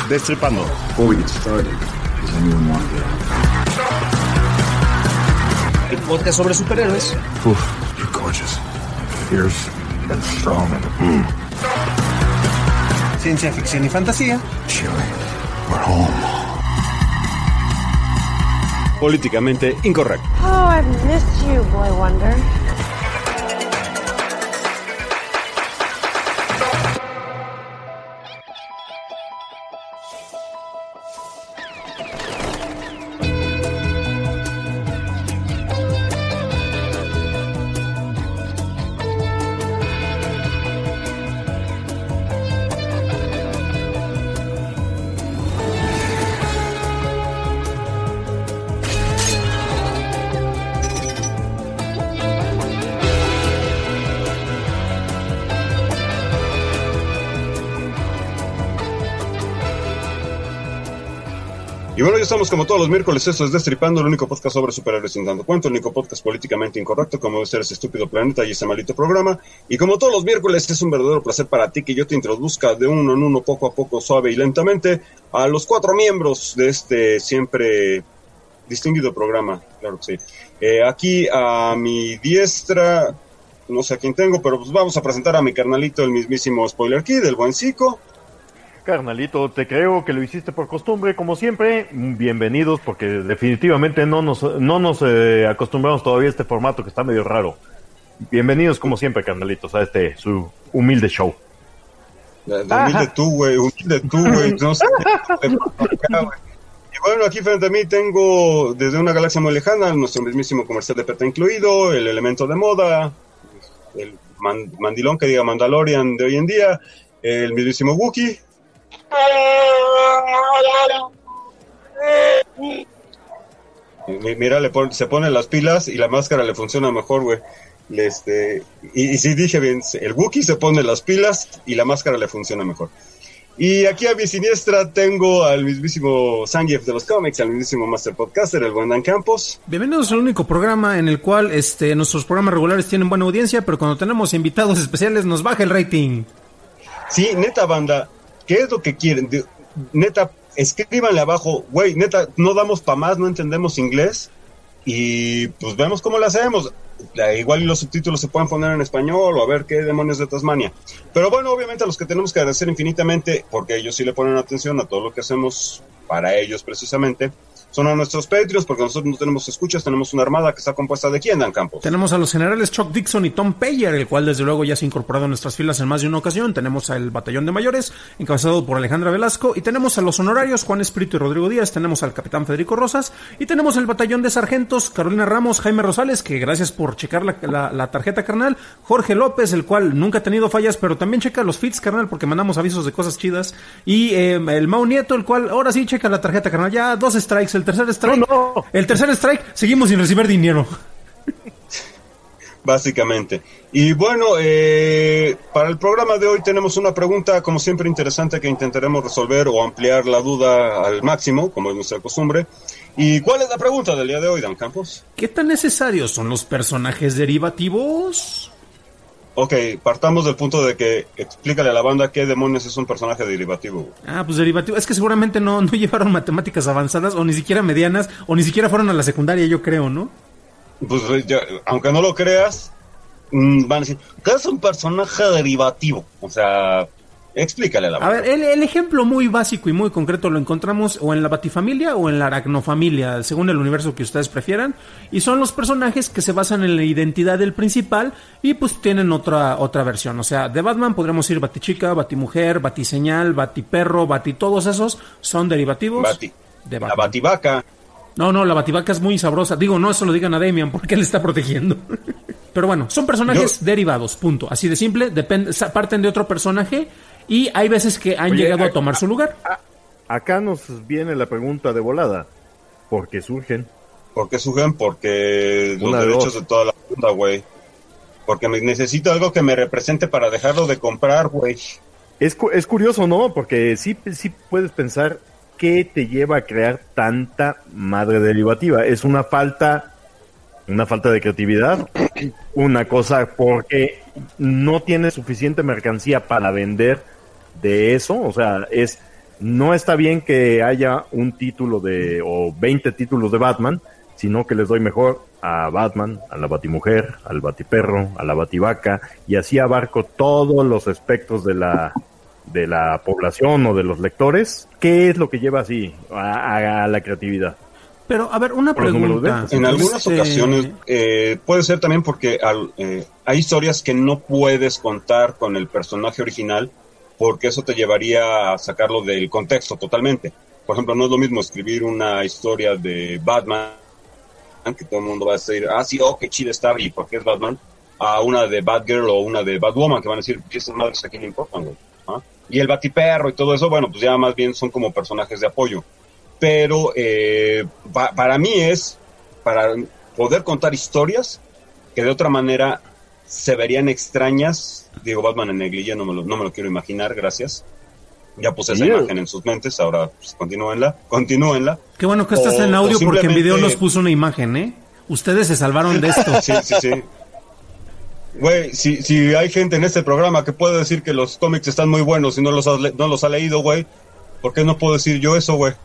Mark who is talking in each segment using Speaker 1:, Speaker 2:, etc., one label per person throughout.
Speaker 1: Destripando.
Speaker 2: Before we get started, does anyone want to
Speaker 1: El podcast sobre superhéroes.
Speaker 2: You're gorgeous, fierce, and strong.
Speaker 1: Ciencia ficción y fantasía.
Speaker 2: Chilly, we're home.
Speaker 1: Políticamente incorrecto.
Speaker 3: Oh, I've missed you, Boy Wonder.
Speaker 1: Y bueno, ya estamos como todos los miércoles, esto es Destripando, el único podcast sobre superhéroes sin tanto cuento, el único podcast políticamente incorrecto, como debe ser ese estúpido planeta y ese maldito programa. Y como todos los miércoles, es un verdadero placer para ti que yo te introduzca de uno en uno, poco a poco, suave y lentamente, a los 4 miembros de este siempre distinguido programa, claro que sí. Aquí a mi diestra, no sé a quién tengo, pero pues vamos a presentar a mi carnalito, el mismísimo Spoiler Kid, el buen Zico.
Speaker 4: Carnalito, te creo que lo hiciste por costumbre, como siempre. Bienvenidos, porque definitivamente no nos acostumbramos todavía a este formato que está medio raro. Bienvenidos, como siempre, carnalitos, a su humilde show.
Speaker 1: Humilde tú, güey, no sé. Y bueno, aquí frente a mí tengo, desde una galaxia muy lejana, nuestro mismísimo comercial de PETA incluido, el elemento de moda, el mandilón que diga Mandalorian de hoy en día, el mismísimo Wookiee. Mira, se pone las pilas y la máscara le funciona mejor, güey. Y sí dije bien, el Wookiee se pone las pilas y la máscara le funciona mejor. Y aquí a mi siniestra tengo al mismísimo Zangief de los cómics, al mismísimo Master Podcaster, el buen Dan Campos.
Speaker 5: Bienvenidos al único programa en el cual nuestros programas regulares tienen buena audiencia, pero cuando tenemos invitados especiales nos baja el rating.
Speaker 1: Sí, neta, banda, ¿qué es lo que quieren? Neta, escríbanle abajo, güey, neta, no damos pa' más, no entendemos inglés, y pues vemos cómo lo hacemos. Igual y los subtítulos se pueden poner en español, o a ver qué demonios de Tasmania. Pero bueno, obviamente a los que tenemos que agradecer infinitamente, porque ellos sí le ponen atención a todo lo que hacemos para ellos precisamente, son a nuestros Patreons, porque nosotros no tenemos escuchas, tenemos una armada que está compuesta de ¿quién, Dan Campos?
Speaker 5: Tenemos a los generales Chuck Dixon y Tom Payer, el cual desde luego ya se ha incorporado a nuestras filas en más de una ocasión. Tenemos al batallón de mayores, encabezado por Alejandra Velasco, y tenemos a los honorarios Juan Espíritu y Rodrigo Díaz, tenemos al capitán Federico Rosas, y tenemos el batallón de sargentos Carolina Ramos, Jaime Rosales, que gracias por checar la tarjeta, carnal, Jorge López, el cual nunca ha tenido fallas, pero también checa los feeds, carnal, porque mandamos avisos de cosas chidas, y el Mau Nieto, el cual ahora sí checa la tarjeta, carnal, ya 2 strikes, el tercer strike... No. El tercer strike, seguimos sin recibir dinero.
Speaker 1: Básicamente. Y bueno, para el programa de hoy tenemos una pregunta, como siempre, interesante que intentaremos resolver o ampliar la duda al máximo, como es nuestra costumbre. ¿Y cuál es la pregunta del día de hoy, Dan Campos?
Speaker 5: ¿Qué tan necesarios son los personajes derivativos?
Speaker 1: Ok, partamos del punto de que explícale a la banda qué demonios es un personaje derivativo.
Speaker 5: Pues derivativo, es que seguramente no llevaron matemáticas avanzadas, o ni siquiera medianas, o ni siquiera fueron a la secundaria, yo creo, ¿no?
Speaker 1: Pues ya, aunque no lo creas, van a decir, ¿qué es un personaje derivativo? O sea, explícale a la banda.
Speaker 5: A ver, el ejemplo muy básico y muy concreto lo encontramos o en la Batifamilia o en la Aracnofamilia, según el universo que ustedes prefieran, y son los personajes que se basan en la identidad del principal y pues tienen otra versión. O sea, de Batman podríamos ir Batichica, Batimujer, Batiseñal, Batiperro, todos esos son derivativos de Batman.
Speaker 1: La Bativaca.
Speaker 5: No, la Bativaca es muy sabrosa. Digo, no eso lo digan a Damian porque él está protegiendo. Pero bueno, son personajes derivados, punto. Así de simple, parten de otro personaje. Y hay veces que han llegado a tomar su lugar.
Speaker 4: Acá nos viene la pregunta de volada. ¿Por qué surgen?
Speaker 1: ¿Por qué surgen? Porque los derechos de toda la banda, güey. Porque necesito algo que me represente para dejarlo de comprar, güey.
Speaker 4: Es curioso, ¿no? Porque sí puedes pensar qué te lleva a crear tanta madre derivativa. Es una falta de creatividad, una cosa porque no tienes suficiente mercancía para vender de eso, o sea, es no está bien que haya un título o 20 títulos de Batman, sino que les doy mejor a Batman, a la Batimujer, al Batiperro, a la Bativaca, y así abarco todos los aspectos de la población o de los lectores. ¿Qué es lo que lleva así a la creatividad?
Speaker 5: Pero, a ver, una pregunta.
Speaker 1: En algunas ocasiones puede ser también porque hay historias que no puedes contar con el personaje original, porque eso te llevaría a sacarlo del contexto totalmente. Por ejemplo, no es lo mismo escribir una historia de Batman, que todo el mundo va a decir, sí, qué chida está, y por qué es Batman, a una de Batgirl o una de Batwoman, que van a decir, esas madres aquí no importan, güey. Y el Batiperro y todo eso, bueno, pues ya más bien son como personajes de apoyo. Pero para mí es para poder contar historias que de otra manera se verían extrañas. Digo, Batman en negrilla, no me lo quiero imaginar, gracias. Ya puse esa imagen en sus mentes, ahora pues, continúenla.
Speaker 5: Qué bueno que estás en audio, porque en video nos puso una imagen, ¿eh? Ustedes se salvaron de esto.
Speaker 1: Sí. Güey, si hay gente en este programa que puede decir que los cómics están muy buenos y no los ha leído, güey, ¿por qué no puedo decir yo eso, güey?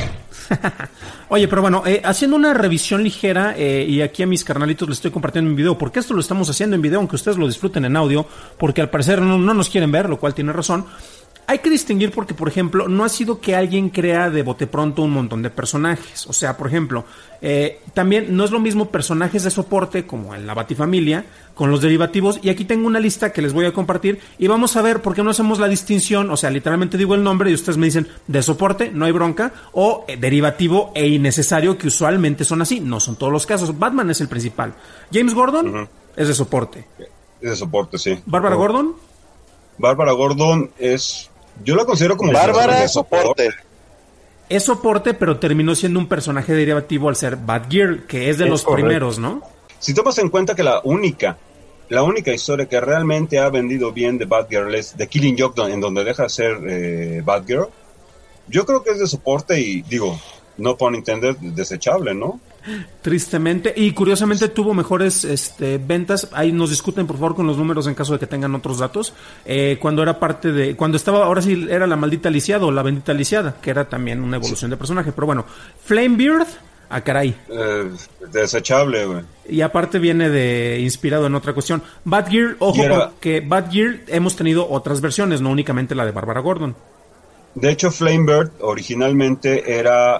Speaker 5: Oye, pero bueno, haciendo una revisión ligera, y aquí a mis carnalitos les estoy compartiendo en video, porque esto lo estamos haciendo en video, aunque ustedes lo disfruten en audio, porque al parecer no nos quieren ver, lo cual tiene razón. Hay que distinguir porque, por ejemplo, no ha sido que alguien crea de bote pronto un montón de personajes. O sea, por ejemplo, también no es lo mismo personajes de soporte como en la Batifamilia con los derivativos. Y aquí tengo una lista que les voy a compartir y vamos a ver por qué no hacemos la distinción. O sea, literalmente digo el nombre y ustedes me dicen de soporte, no hay bronca, o derivativo e innecesario, que usualmente son así. No son todos los casos. Batman es el principal. James Gordon es de soporte.
Speaker 1: Es de soporte, sí.
Speaker 5: ¿Bárbara Gordon?
Speaker 1: Bárbara Gordon es... Yo la considero como...
Speaker 6: Bárbara es soporte.
Speaker 5: Es soporte, pero terminó siendo un personaje derivativo al ser Batgirl, que es de los primeros, ¿no?
Speaker 1: Si tomas en cuenta que la única historia que realmente ha vendido bien de Batgirl es The Killing Joke, en donde deja de ser Batgirl, yo creo que es de soporte y, digo, no pun intended, desechable, ¿no?
Speaker 5: Tristemente, y curiosamente tuvo mejores ventas. Ahí nos discuten por favor con los números en caso de que tengan otros datos. Cuando era parte de, cuando estaba, ahora sí era la maldita lisiada o la bendita lisiada, que era también una evolución de personaje. Pero bueno, Flamebeard, caray,
Speaker 1: desechable, güey.
Speaker 5: Y aparte viene de inspirado en otra cuestión. Batgirl, ojo, porque Batgirl hemos tenido otras versiones, no únicamente la de Bárbara Gordon.
Speaker 1: De hecho, Flamebird originalmente era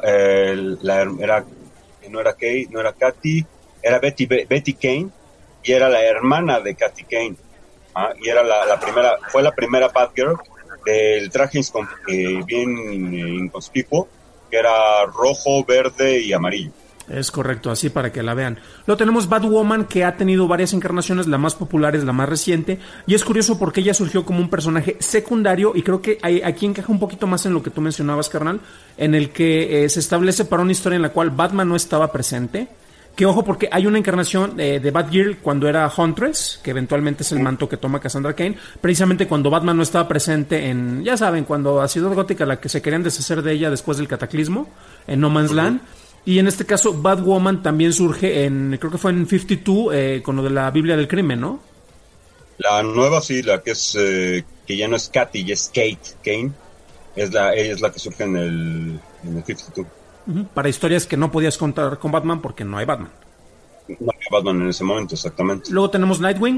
Speaker 1: no era Kay, no era Katy, era Betty Kane, y era la hermana de Katy Kane. Y era fue la primera Batgirl del traje bien inconspicuo, que era rojo, verde y amarillo.
Speaker 5: Es correcto, así para que la vean. Luego tenemos Batwoman, que ha tenido varias encarnaciones, la más popular es la más reciente, y es curioso porque ella surgió como un personaje secundario, y creo que aquí encaja un poquito más en lo que tú mencionabas, carnal, en el que se establece para una historia en la cual Batman no estaba presente. Que ojo, porque hay una encarnación de Batgirl cuando era Huntress, que eventualmente es el manto que toma Cassandra Cain, precisamente cuando Batman no estaba presente en, ya saben, cuando a Ciudad Gótica, la que se querían deshacer de ella después del cataclismo, en No Man's Land. Y en este caso, Batwoman también surge creo que fue en 52, con lo de la Biblia del Crimen, ¿no?
Speaker 1: La nueva, sí, la que es, que ya no es Katy, ya es Kate Kane, ella es la que surge en el 52.
Speaker 5: Para historias que no podías contar con Batman porque no hay Batman.
Speaker 1: No hay Batman en ese momento, exactamente.
Speaker 5: Luego tenemos Nightwing.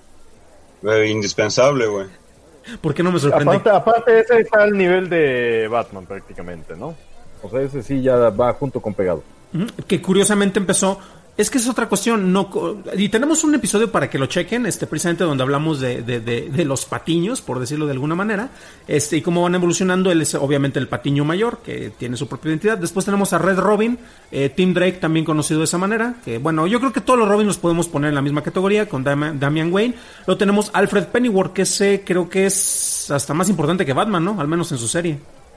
Speaker 1: Indispensable, güey.
Speaker 5: ¿Por qué no me sorprende?
Speaker 4: Aparte ese está al nivel de Batman prácticamente, ¿no? O sea, ese sí ya va junto con pegado.
Speaker 5: Que curiosamente empezó... Es que es otra cuestión, y tenemos un episodio para que lo chequen, precisamente donde hablamos de los patiños, por decirlo de alguna manera, y cómo van evolucionando. Él es obviamente el patiño mayor, que tiene su propia identidad. Después tenemos a Red Robin, Tim Drake, también conocido de esa manera, que bueno, yo creo que todos los Robin los podemos poner en la misma categoría, con Damian Wayne. Luego tenemos Alfred Pennyworth, que creo que es hasta más importante que Batman, ¿no? Al menos en su serie.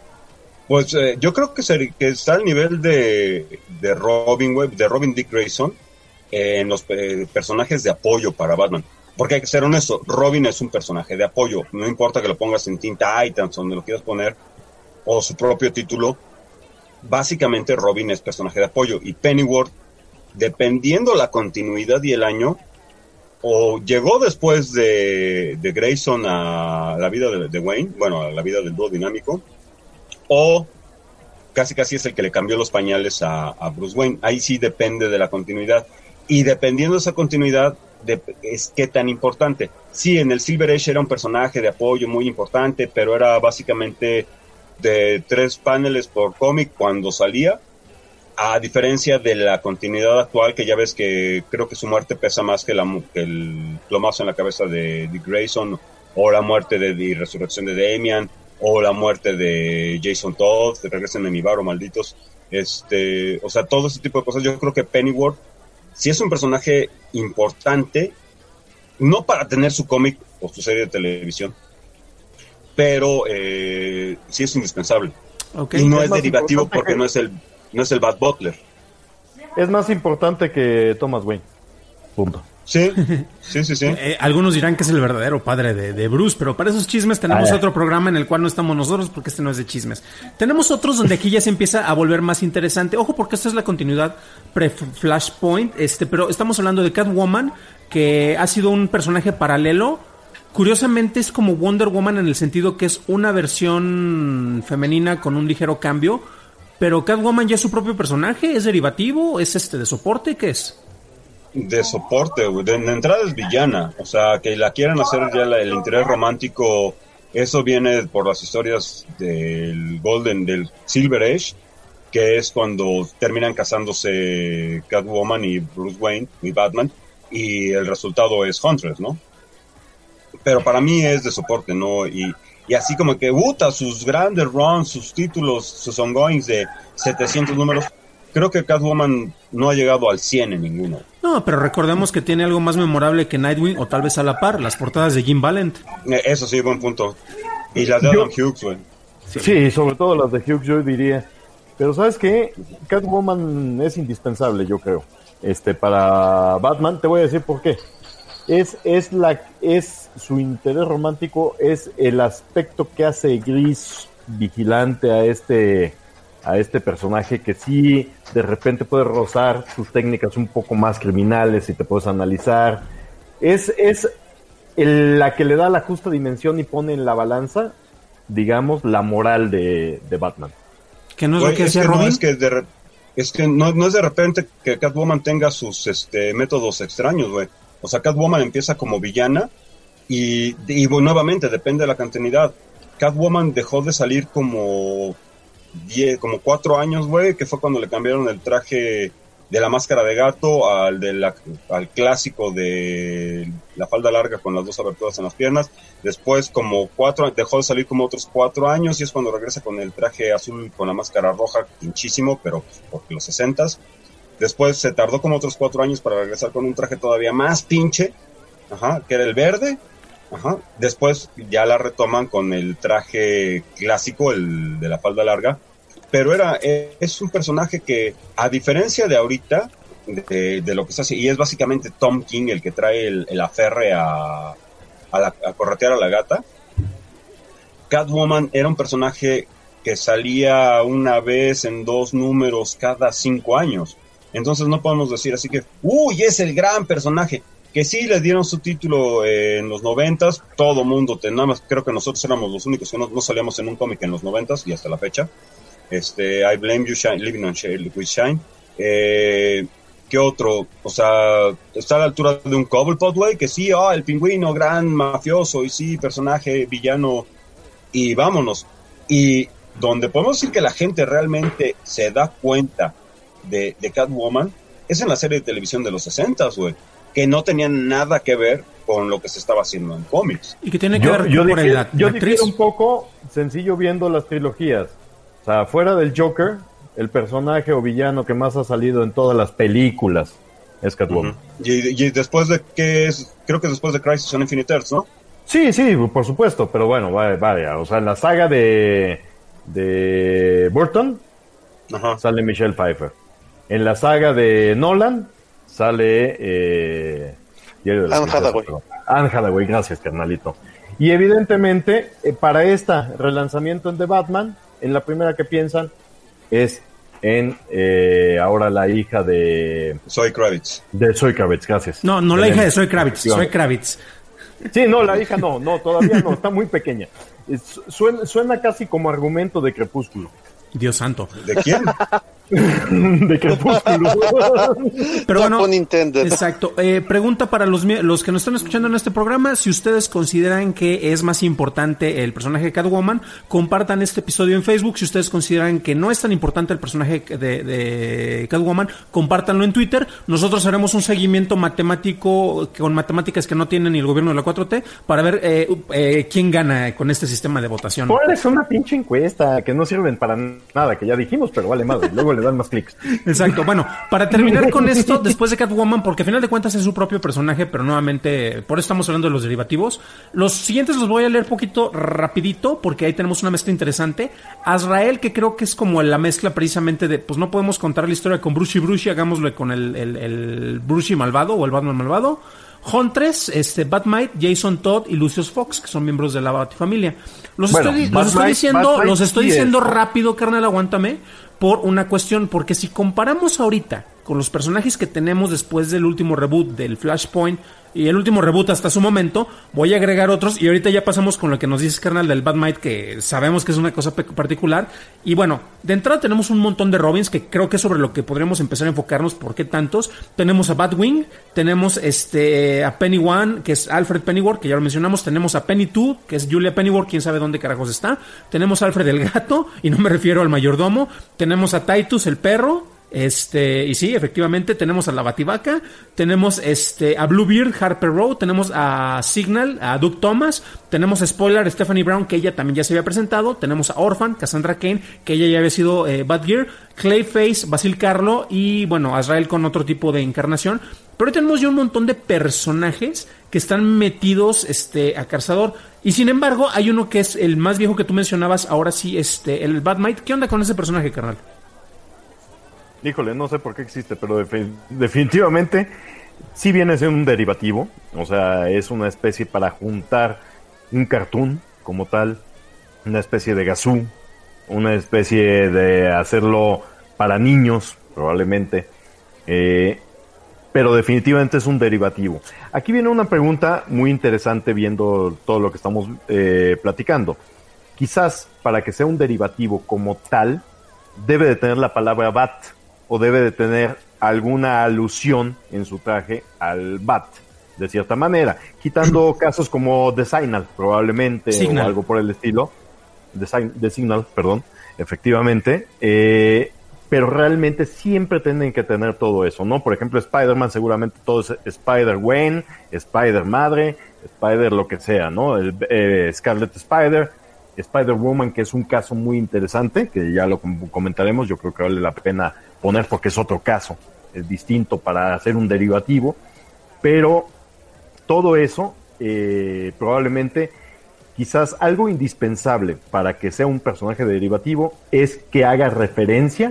Speaker 1: Pues yo creo que está al nivel de Robin, de Robin Dick Grayson, en los personajes de apoyo para Batman. Porque hay que ser honesto, Robin es un personaje de apoyo. No importa que lo pongas en Teen Titans, donde lo quieras poner, o su propio título. Básicamente Robin es personaje de apoyo. Y Pennyworth, dependiendo la continuidad y el año, o llegó después de Grayson a la vida de Wayne, bueno, a la vida del dúo dinámico, o casi es el que le cambió los pañales a Bruce Wayne. Ahí sí depende de la continuidad. Y dependiendo de esa continuidad, es qué tan importante. Sí, en el Silver Age era un personaje de apoyo muy importante, pero era básicamente de 3 paneles por cómic cuando salía, a diferencia de la continuidad actual, que ya ves que creo que su muerte pesa más que el plomazo en la cabeza de Dick Grayson, o la muerte y resurrección de Damian, o la muerte de Jason Todd, de Regresen de mi barro, malditos. O sea, todo ese tipo de cosas. Yo creo que Pennyworth sí es un personaje importante, no para tener su cómic o su serie de televisión, pero sí es indispensable.
Speaker 5: Okay.
Speaker 1: Y no es derivativo porque no es el Bad Butler.
Speaker 4: Es más importante que Thomas Wayne. Punto.
Speaker 1: Sí.
Speaker 5: Algunos dirán que es el verdadero padre de Bruce, pero para esos chismes tenemos otro programa en el cual no estamos nosotros, porque este no es de chismes. Tenemos otros donde aquí ya se empieza a volver más interesante. Ojo, porque esta es la continuidad pre-Flashpoint, pero estamos hablando de Catwoman, que ha sido un personaje paralelo. Curiosamente es como Wonder Woman en el sentido que es una versión femenina con un ligero cambio, pero Catwoman ya es su propio personaje, ¿es derivativo? ¿Es de soporte? ¿Qué es?
Speaker 1: De soporte, güey. De entrada es villana. O sea, que la quieran hacer ya el interés romántico, eso viene por las historias del Silver Age, que es cuando terminan casándose Catwoman y Bruce Wayne y Batman, y el resultado es Huntress, ¿no? Pero para mí es de soporte, ¿no? Y así como que, sus grandes runs, sus títulos, sus ongoings de 700 números, creo que Catwoman no ha llegado al 100 en ninguno.
Speaker 5: No, pero recordemos que tiene algo más memorable que Nightwing, o tal vez a la par, las portadas de Jim Valent.
Speaker 1: Eso sí, buen punto. Y las de Adam Hughes, güey.
Speaker 4: Sí, sobre todo las de Hughes, yo diría. Pero ¿sabes qué? Catwoman es indispensable, yo creo. Para Batman, te voy a decir por qué. Es su interés romántico, es el aspecto que hace gris vigilante a este personaje, que sí de repente puede rozar sus técnicas un poco más criminales y te puedes analizar. Es la que le da la justa dimensión y pone en la balanza, digamos, la moral de Batman.
Speaker 5: Que no es lo que hacía Robin.
Speaker 1: Es que no es de repente que Catwoman tenga sus métodos extraños, güey. O sea, Catwoman empieza como villana y nuevamente depende de la continuidad. Catwoman dejó de salir como 4 años, güey, que fue cuando le cambiaron el traje de la máscara de gato al clásico de la falda larga con las 2 aberturas en las piernas. Después dejó de salir como otros 4 años, y es cuando regresa con el traje azul con la máscara roja, pinchísimo, pero porque los 60s. Después se tardó como otros 4 años para regresar con un traje todavía más pinche, que era el verde. Después ya la retoman con el traje clásico, el de la falda larga. Pero es un personaje que, a diferencia de ahorita, de lo que se hace, y es básicamente Tom King el que trae el aferre a corretear a la gata. Catwoman era un personaje que salía una vez en 2 números cada 5 años. Entonces no podemos decir así que, es el gran personaje. Que sí le dieron su título en los 90s, todo mundo, nada más creo que nosotros éramos los únicos que no salíamos en un cómic en los 90s y hasta la fecha. I Blame You, Living on with Shine. ¿Qué otro? O sea, está a la altura de un Cobblepot, güey, que sí, el pingüino, gran mafioso, y sí, personaje villano, y vámonos. Y donde podemos decir que la gente realmente se da cuenta de Catwoman es en la serie de televisión de los 60s, güey, que no tenían nada que ver con lo que se estaba haciendo en cómics.
Speaker 5: Y que tiene que ver con la actriz.
Speaker 4: Yo difiero un poco, sencillo, viendo las trilogías. O sea, fuera del Joker, el personaje o villano que más ha salido en todas las películas es Catwoman.
Speaker 1: Y después de creo que después de Crisis on Infinite Earths, ¿no?
Speaker 4: Sí, por supuesto, pero bueno, vaya. O sea, en la saga de Burton sale Michelle Pfeiffer. En la saga de Nolan sale Anne Hathaway, gracias, carnalito. Y evidentemente, para este relanzamiento en The Batman, en la primera que piensan es en ahora la hija de
Speaker 1: Zoe Kravitz.
Speaker 4: De Zoe Kravitz, gracias.
Speaker 5: No, la hija de Zoe Kravitz, Zoe Kravitz.
Speaker 4: Sí, no, la hija no, todavía no, está muy pequeña. Suena casi como argumento de Crepúsculo.
Speaker 5: Dios santo.
Speaker 1: ¿De quién?
Speaker 4: De Crepúsculo.
Speaker 5: Pero bueno,
Speaker 6: pun intended.
Speaker 5: exacto. Pregunta para los que nos están escuchando en este programa: si ustedes consideran que es más importante el personaje de Catwoman, compartan este episodio en Facebook. Si ustedes consideran que no es tan importante el personaje de Catwoman, compártanlo en Twitter. Nosotros haremos un seguimiento matemático con matemáticas que no tiene ni el gobierno de la 4T para ver quién gana con este sistema de votación.
Speaker 4: Es una pinche encuesta que no sirven para nada, que ya dijimos, pero vale madre. Luego le dan más clics.
Speaker 5: Exacto. Bueno, para terminar con esto, después de Catwoman, porque al final de cuentas es su propio personaje, pero nuevamente, por eso estamos hablando de los derivativos. Los siguientes los voy a leer poquito rapidito, porque ahí tenemos una mezcla interesante. Azrael, que creo que es como la mezcla precisamente de, pues no podemos contar la historia con Bruce y Bruce, hagámoslo con el Bruce malvado o el Batman malvado. Huntress, Batmite, Jason Todd y Lucius Fox, que son miembros de la Batifamilia. Los estoy diciendo rápido, carnal, aguántame, por una cuestión, porque si comparamos ahorita con los personajes que tenemos después del último reboot del Flashpoint y el último reboot hasta su momento, voy a agregar otros y ahorita ya pasamos con lo que nos dices, carnal, del Batmite, que sabemos que es una cosa particular. Y bueno, de entrada tenemos un montón de Robins, que creo que es sobre lo que podríamos empezar a enfocarnos. ¿Por qué tantos? Tenemos a Batwing, tenemos a Penny One, que es Alfred Pennyworth, que ya lo mencionamos, tenemos a Penny Two, que es Julia Pennyworth, quién sabe dónde carajos está, tenemos a Alfred el gato, y no me refiero al mayordomo, tenemos a Titus el perro, y sí, efectivamente, tenemos a la Bativaca, tenemos a Bluebeard, Harper Row, tenemos a Signal, a Duke Thomas, tenemos a Spoiler, Stephanie Brown, que ella también ya se había presentado, tenemos a Orphan, Cassandra Cain, que ella ya había sido Batgear, Clayface, Basil Karlo y, bueno, Azrael con otro tipo de encarnación. Pero hoy tenemos ya un montón de personajes que están metidos a Cazador. Y sin embargo, hay uno que es el más viejo que tú mencionabas, ahora sí, el Batmite. ¿Qué onda con ese personaje, carnal?
Speaker 4: Híjole, no sé por qué existe, pero definitivamente sí viene a ser un derivativo. O sea, es una especie para juntar un cartoon como tal, una especie de Gazoo, una especie de hacerlo para niños, probablemente. Pero definitivamente es un derivativo. Aquí viene una pregunta muy interesante viendo todo lo que estamos platicando. Quizás para que sea un derivativo como tal, debe de tener la palabra Bat, o debe de tener alguna alusión en su traje al Bat, de cierta manera, quitando casos como The Signal, probablemente,
Speaker 5: Signal,
Speaker 4: o algo por el estilo, The Signal, perdón, efectivamente, pero realmente siempre tienen que tener todo eso, ¿no? Por ejemplo, Spider-Man seguramente todo es Spider-Gwen, Spider-Madre, Spider lo que sea, ¿no? Scarlet Spider, Spider-Woman, que es un caso muy interesante, que ya lo comentaremos, yo creo que vale la pena poner porque es otro caso, es distinto para hacer un derivativo, pero todo eso probablemente quizás algo indispensable para que sea un personaje derivativo es que haga referencia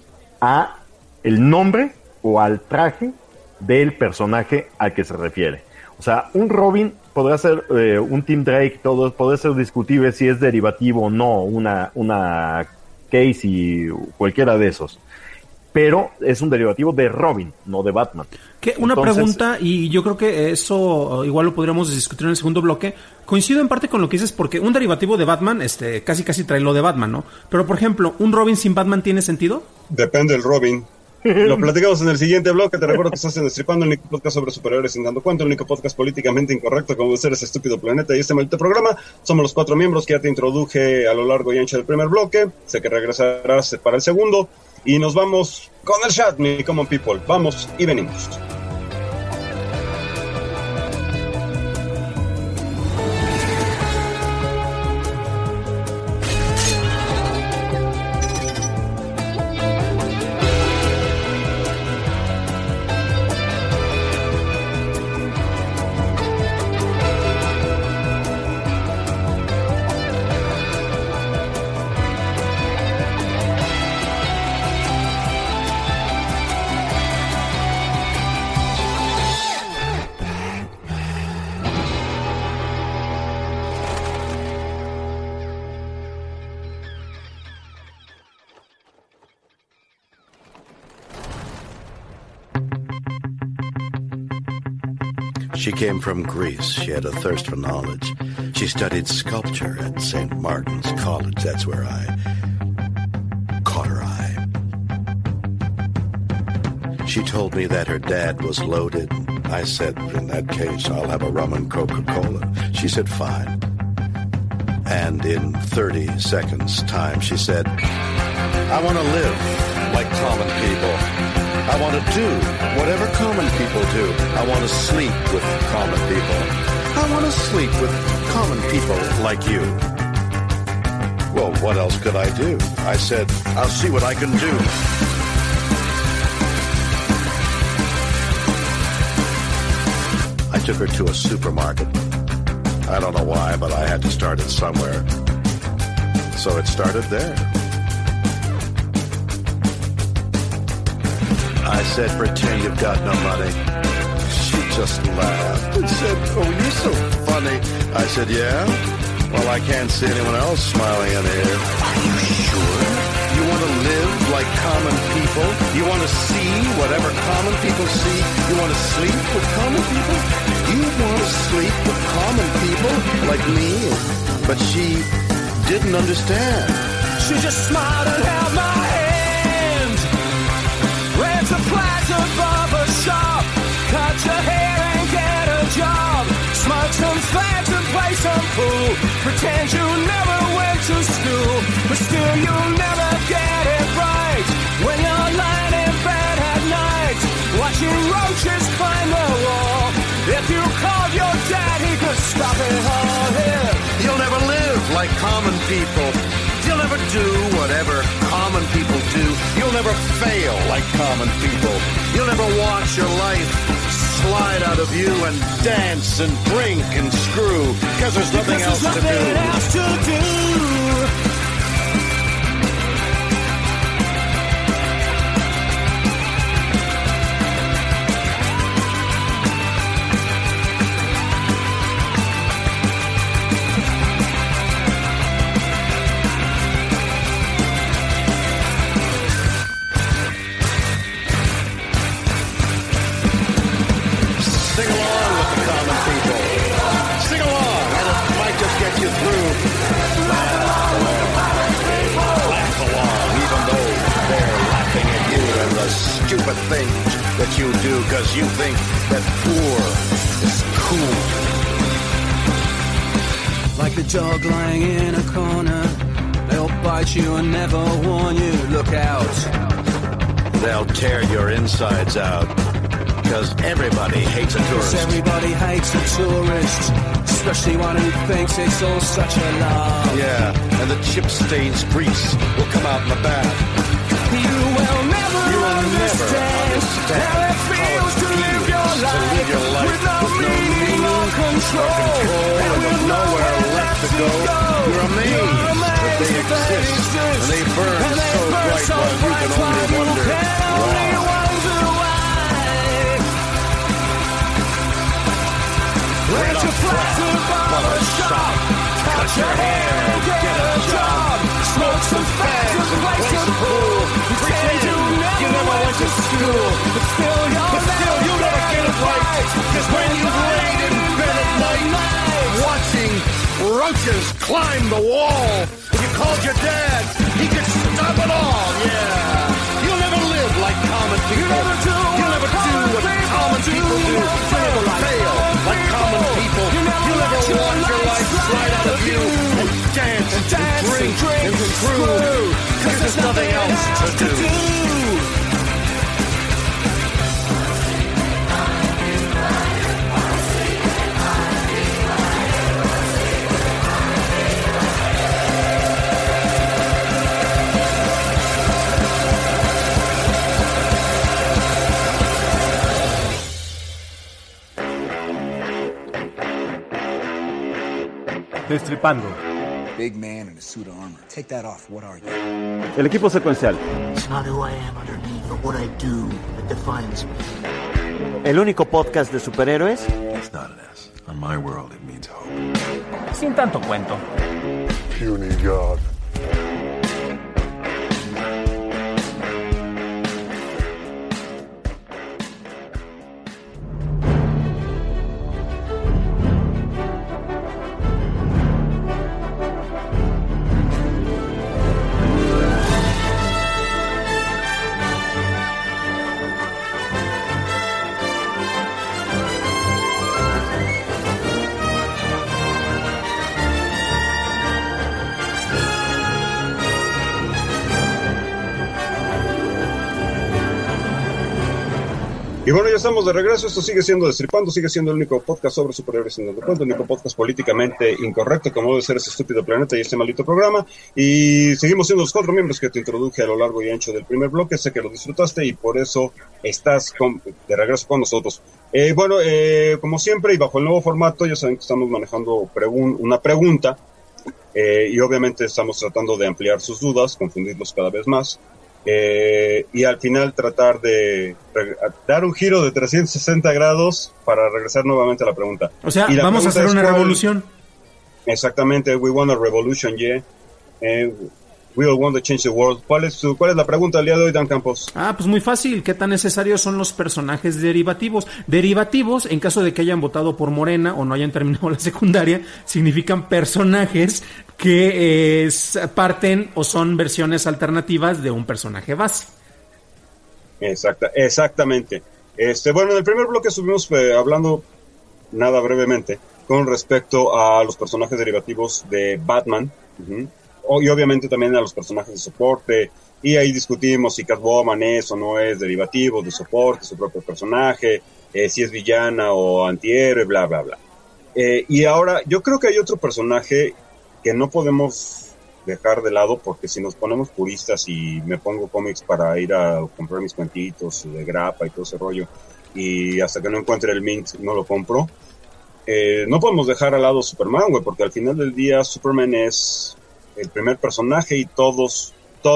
Speaker 4: a el nombre o al traje del personaje al que se refiere. O sea, un Robin podrá ser un Tim Drake, todo podrá ser discutible si es derivativo o no, una Casey, cualquiera de esos. Pero es un derivativo de Robin, no de Batman.
Speaker 5: Una pregunta, y yo creo que eso igual lo podríamos discutir en el segundo bloque. Coincido en parte con lo que dices, porque un derivativo de Batman casi trae lo de Batman, ¿no? Pero, por ejemplo, ¿un Robin sin Batman tiene sentido?
Speaker 1: Depende del Robin. Lo platicamos en el siguiente bloque. Te recuerdo que estás en Destripando, el único podcast sobre superhéroes sin dando cuenta, el único podcast políticamente incorrecto como ser ese estúpido planeta y este maldito programa. Somos los 4 miembros que ya te introduje a lo largo y ancho del primer bloque. Sé que regresarás para el segundo. Y nos vamos con el chat, mi common people. Vamos y venimos.
Speaker 7: She came from Greece. She had a thirst for knowledge.
Speaker 6: She studied sculpture at St. Martin's College. That's where I caught her eye. She told me that her dad was loaded. I said, in that case, I'll have a rum and Coca-Cola. She said, fine. And in 30 seconds' time, she said, I want to live like common people. I want to do whatever common people do. I want to sleep with common people. I want to sleep with common people like you. Well, what else could I do? I said, I'll see what I can do. I took her to a supermarket. I don't know why, but I had to start it somewhere. So it started there. I said, pretend you've got no money. She just laughed and said, oh, you're so funny. I said, yeah? Well, I can't see anyone else smiling in here. Are you sure? You want to live like common people? You want to see whatever common people see? You want to sleep with common people? You want to sleep with common people like me? But she didn't understand.
Speaker 7: She just smiled and held my hand. Ran to Plaza Barber Shop. Cut your hair and get a job. Smoke some fags and play some pool. Pretend you never went to school. But still you'll never get it right. When you're lying in bed at night, watching roaches climb the wall. If you called your dad, he could stop it all here.
Speaker 6: You'll never live like common people. You'll never do whatever common people do. You'll never fail like common people. You'll never watch your life slide out of you and dance and drink and screw because there's nothing else to do. Stupid things that you do because you think that poor is cool.
Speaker 7: Like a dog lying in a corner, they'll bite you and never warn you. Look out.
Speaker 6: They'll tear your insides out because everybody hates a tourist.
Speaker 7: Everybody hates a tourist, especially one who thinks it's all such a lie.
Speaker 6: Yeah, and the chip stains grease will come out in the bath.
Speaker 7: You will never understand how it feels to live your life with no meaning or control, and with nowhere left to go.
Speaker 6: You're amazed that they exist, and they burn so bright while you can only wonder why.
Speaker 7: Rent a flat to barber shop, cut your hair and get a job, smoke some fags and play some pool. Pretend you never went to school, but still you'll never get it right. Cause when you laid in bed at night,
Speaker 6: watching roaches climb the wall, if you called your dad, he could stop it all. Yeah, you'll never live like common people. You'll never do what common people do. You'll never fail like common people. You'll never watch your life slide out of you and dance and drink and screw because there's nothing else to do.
Speaker 8: Destripando.
Speaker 9: Big man in a suit of armor. Take that off. What are you?
Speaker 8: El equipo secuencial.
Speaker 10: It's not who I am underneath, but what I do that defines me.
Speaker 11: El único podcast de superhéroes.
Speaker 2: It's not an S. On my world, it means hope.
Speaker 8: Sin tanto cuento.
Speaker 2: Puny God.
Speaker 1: Y bueno, ya estamos de regreso. Esto sigue siendo Destripando, sigue siendo el único podcast sobre superhéroes sin dando cuenta, el único podcast políticamente incorrecto, como debe ser ese estúpido planeta y este maldito programa. Y seguimos siendo los 4 miembros que te introduje a lo largo y ancho del primer bloque. Sé que lo disfrutaste y por eso estás de regreso con nosotros. Como siempre y bajo el nuevo formato, ya saben que estamos manejando una pregunta. Y obviamente estamos tratando de ampliar sus dudas, confundirlos cada vez más. Y al final tratar de dar un giro de 360 grados para regresar nuevamente a la pregunta.
Speaker 5: O sea, vamos a hacer una revolución.
Speaker 1: Exactamente, we want a revolution, yeah. We all want to change the world. ¿Cuál es la pregunta del día de hoy, Dan Campos?
Speaker 5: Pues muy fácil. ¿Qué tan necesarios son los personajes derivativos? Derivativos, en caso de que hayan votado por Morena o no hayan terminado la secundaria, significan personajes que parten o son versiones alternativas de un personaje base.
Speaker 1: Exactamente. En el primer bloque estuvimos hablando nada brevemente con respecto a los personajes derivativos de Batman. Y obviamente también a los personajes de soporte, y ahí discutimos si Catwoman es o no es derivativo de soporte, su propio personaje, si es villana o antihéroe, bla, bla, bla. Y ahora, yo creo que hay otro personaje que no podemos dejar de lado, porque si nos ponemos puristas y me pongo cómics para ir a comprar mis cuentitos de grapa y todo ese rollo, y hasta que no encuentre el Mint no lo compro, no podemos dejar al lado Superman, güey, porque al final del día Superman es el primer personaje y todos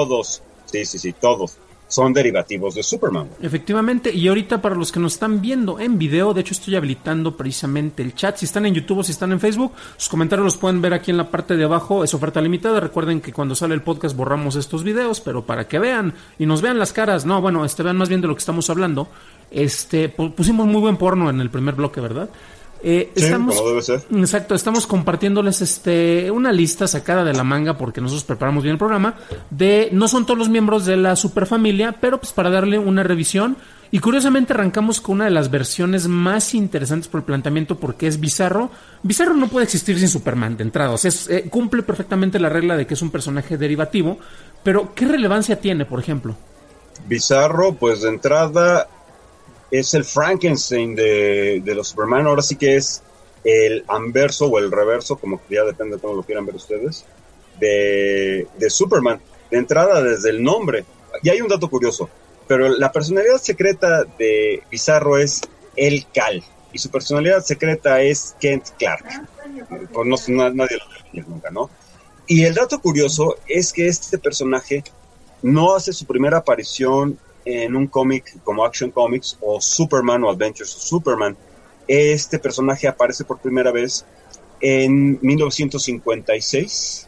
Speaker 1: son derivativos de Superman.
Speaker 5: Efectivamente, y ahorita para los que nos están viendo en video, de hecho estoy habilitando precisamente el chat. Si están en YouTube o si están en Facebook, sus comentarios los pueden ver aquí en la parte de abajo. Es oferta limitada. Recuerden que cuando sale el podcast borramos estos videos, pero para que vean y nos vean las caras, vean más bien de lo que estamos hablando. Pusimos muy buen porno en el primer bloque, ¿verdad?
Speaker 1: Como debe ser.
Speaker 5: Exacto, estamos compartiéndoles una lista sacada de la manga, porque nosotros preparamos bien el programa, no son todos los miembros de la superfamilia, pero pues para darle una revisión. Y curiosamente arrancamos con una de las versiones más interesantes por el planteamiento, porque es Bizarro. Bizarro no puede existir sin Superman de entrada, o sea, cumple perfectamente la regla de que es un personaje derivativo, pero ¿qué relevancia tiene, por ejemplo?
Speaker 1: Bizarro, pues de entrada es el Frankenstein de los Superman. Ahora sí que es el anverso o el reverso, como que ya depende de cómo lo quieran ver ustedes, de Superman. De entrada, desde el nombre. Y hay un dato curioso, pero la personalidad secreta de Bizarro es El Cal, y su personalidad secreta es Kent Clark. Pues nadie lo ve nunca, ¿no? Y el dato curioso es que este personaje no hace su primera aparición en un cómic como Action Comics o Superman o Adventures of Superman. Este personaje aparece por primera vez en 1956,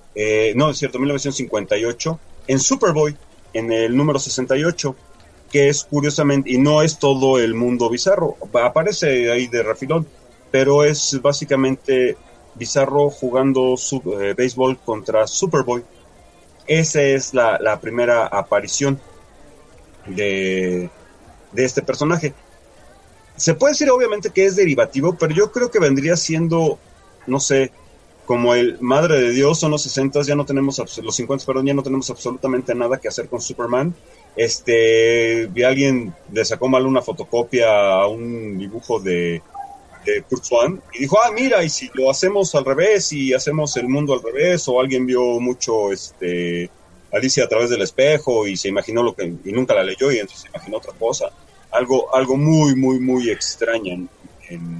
Speaker 1: 1958, en Superboy, en el número 68, que es curiosamente, y no es todo el mundo Bizarro, aparece ahí de refilón, pero es básicamente Bizarro jugando béisbol contra Superboy. Esa es la primera aparición de este personaje. Se puede decir obviamente que es derivativo, pero yo creo que vendría siendo, no sé, como el Madre de Dios. Son los 60, ya no tenemos, los 50, perdón, ya no tenemos absolutamente nada que hacer con Superman. Y alguien le sacó mal una fotocopia a un dibujo de Kurt Swan y dijo, mira, y si lo hacemos al revés y hacemos el mundo al revés, o alguien vio mucho Alicia a través del espejo y se imaginó y nunca la leyó y entonces se imaginó otra cosa, algo muy muy muy extraña en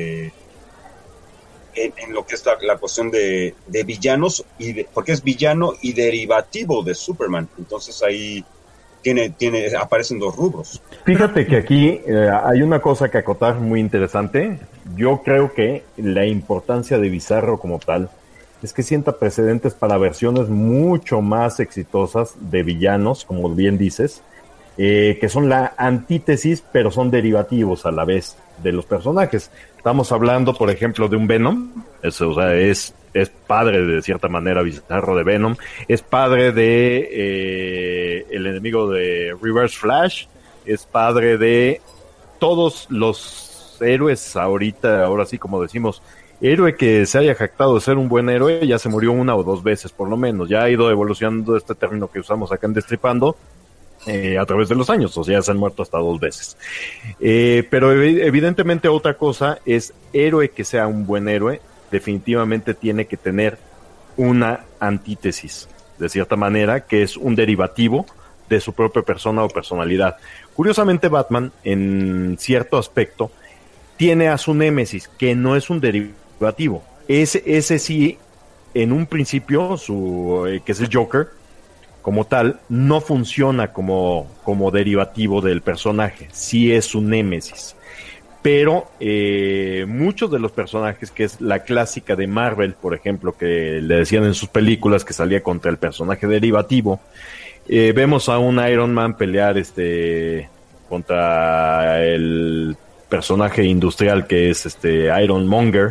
Speaker 1: lo que es la cuestión de villanos, porque es villano y derivativo de Superman. Entonces ahí aparecen dos rubros.
Speaker 4: Fíjate que aquí hay una cosa que acotar muy interesante. Yo creo que la importancia de Bizarro como tal es que sienta precedentes para versiones mucho más exitosas de villanos, como bien dices, que son la antítesis, pero son derivativos a la vez de los personajes. Estamos hablando, por ejemplo, de un Venom. Es padre de cierta manera Bizarro de Venom. Es padre de el enemigo de Reverse Flash. Es padre de todos los héroes ahora sí, como decimos, héroe que se haya jactado de ser un buen héroe, ya se murió una o dos veces por lo menos, ya ha ido evolucionando este término que usamos acá en Destripando, a través de los años, o sea, se han muerto hasta 2 veces. Pero evidentemente otra cosa es, héroe que sea un buen héroe, definitivamente tiene que tener una antítesis, de cierta manera, que es un derivativo de su propia persona o personalidad. Curiosamente, Batman, en cierto aspecto, tiene a su némesis, que no es un derivativo. Ese sí, en un principio, que es el Joker, como tal, no funciona como derivativo del personaje, sí es su némesis. Pero muchos de los personajes, que es la clásica de Marvel, por ejemplo, que le decían en sus películas que salía contra el personaje derivativo, vemos a un Iron Man pelear contra el personaje industrial que es Iron Monger.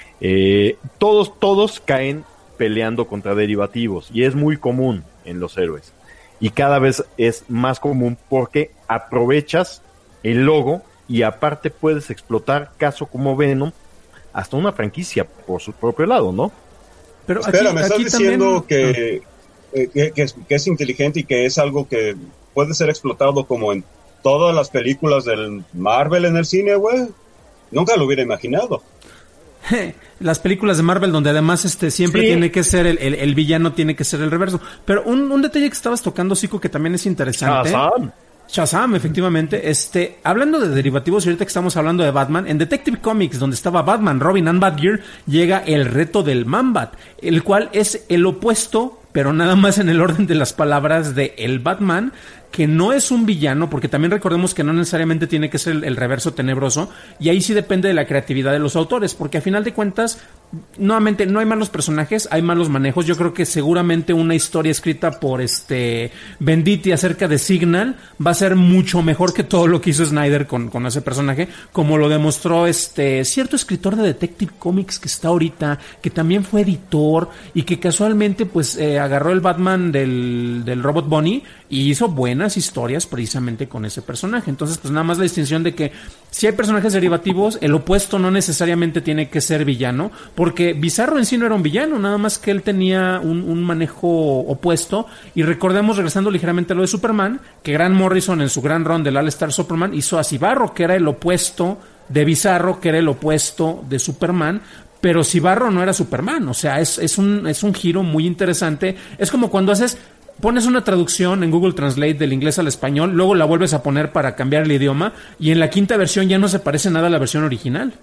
Speaker 4: Todos caen peleando contra derivativos, y es muy común en los héroes, y cada vez es más común porque aprovechas el logo y aparte puedes explotar, caso como Venom, hasta una franquicia por su propio lado, ¿no?
Speaker 1: Pero espera, me estás diciendo que es inteligente y que es algo que puede ser explotado como en todas las películas del Marvel en el cine, güey. Nunca lo hubiera imaginado.
Speaker 5: Las películas de Marvel donde además siempre tiene que ser el villano, tiene que ser el reverso. Pero un detalle que estabas tocando, Zico, que también es interesante. Shazam, efectivamente. Hablando de derivativos, y ahorita que estamos hablando de Batman, en Detective Comics, donde estaba Batman, Robin and Batgirl, llega el reto del Man-Bat, el cual es el opuesto, pero nada más en el orden de las palabras, de el Batman, que no es un villano, porque también recordemos que no necesariamente tiene que ser el reverso tenebroso, y ahí sí depende de la creatividad de los autores, porque a final de cuentas, nuevamente, no hay malos personajes, hay malos manejos. Yo creo que seguramente una historia escrita por Venditti acerca de Signal va a ser mucho mejor que todo lo que hizo Snyder con ese personaje, como lo demostró cierto escritor de Detective Comics que está ahorita, que también fue editor, y que casualmente pues agarró el Batman del Robot Bunny y hizo buenas historias precisamente con ese personaje. Entonces, pues nada más la distinción de que si hay personajes derivativos, el opuesto no necesariamente tiene que ser villano, porque Bizarro en sí no era un villano, nada más que él tenía un manejo opuesto. Y recordemos, regresando ligeramente a lo de Superman, que Grant Morrison en su gran run del All Star Superman hizo a Cibarro, que era el opuesto de Bizarro, que era el opuesto de Superman. Pero Cibarro no era Superman, o sea, es un giro muy interesante. Es como cuando pones una traducción en Google Translate del inglés al español, luego la vuelves a poner para cambiar el idioma, y en la quinta versión ya no se parece nada a la versión original.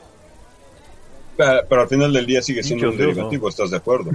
Speaker 1: Pero al final del día sigue siendo un derivativo, ¿estás de acuerdo?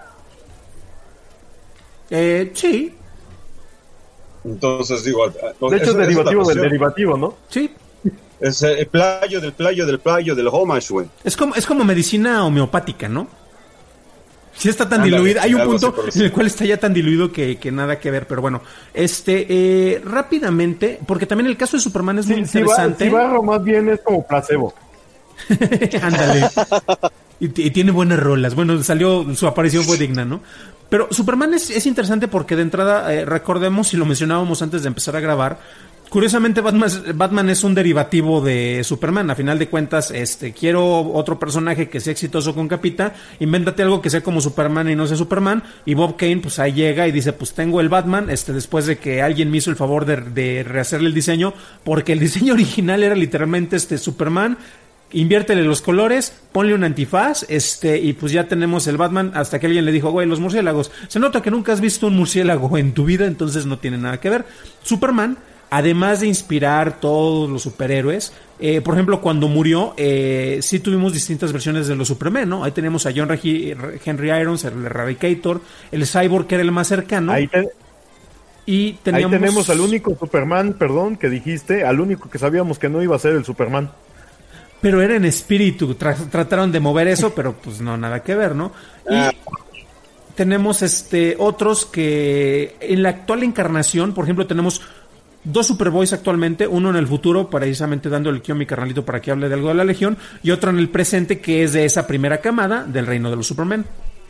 Speaker 5: Sí.
Speaker 1: Entonces digo...
Speaker 4: De hecho es derivativo del derivativo, ¿no?
Speaker 5: Sí.
Speaker 1: Es el playo del playo del playo del homage, güey.
Speaker 5: Es como medicina homeopática, ¿no? Sí está tan diluido. Hay un punto en el cual está ya tan diluido que nada que ver. Pero bueno, rápidamente, porque también el caso de Superman es muy interesante.
Speaker 4: Cibarro más bien es como placebo.
Speaker 5: Ándale. Y tiene buenas rolas. Bueno, su aparición fue digna, ¿no? Pero Superman es interesante porque de entrada, recordemos, y lo mencionábamos antes de empezar a grabar, curiosamente Batman es un derivativo de Superman. A final de cuentas, quiero otro personaje que sea exitoso con capita, invéntate algo que sea como Superman y no sea Superman. Y Bob Kane pues ahí llega y dice, pues tengo el Batman, después de que alguien me hizo el favor de rehacerle el diseño, porque el diseño original era literalmente Superman. Inviértele los colores, ponle un antifaz, y pues ya tenemos el Batman, hasta que alguien le dijo, güey, los murciélagos, se nota que nunca has visto un murciélago en tu vida, entonces no tiene nada que ver. Superman, además de inspirar todos los superhéroes, por ejemplo, cuando murió, sí tuvimos distintas versiones de los Superman, ¿no? Ahí tenemos a John Henry Irons, el Eradicator, el Cyborg, que era el más cercano. Y teníamos...
Speaker 4: Ahí tenemos al único Superman, que dijiste, al único que sabíamos que no iba a ser el Superman.
Speaker 5: Pero era en espíritu, trataron de mover eso, pero pues no, nada que ver, ¿no? Y tenemos otros que en la actual encarnación, por ejemplo, tenemos 2 Superboys actualmente, uno en el futuro, precisamente dándole el guión a mi carnalito para que hable de algo de la Legión, y otro en el presente, que es de esa primera camada del reino de los Supermen.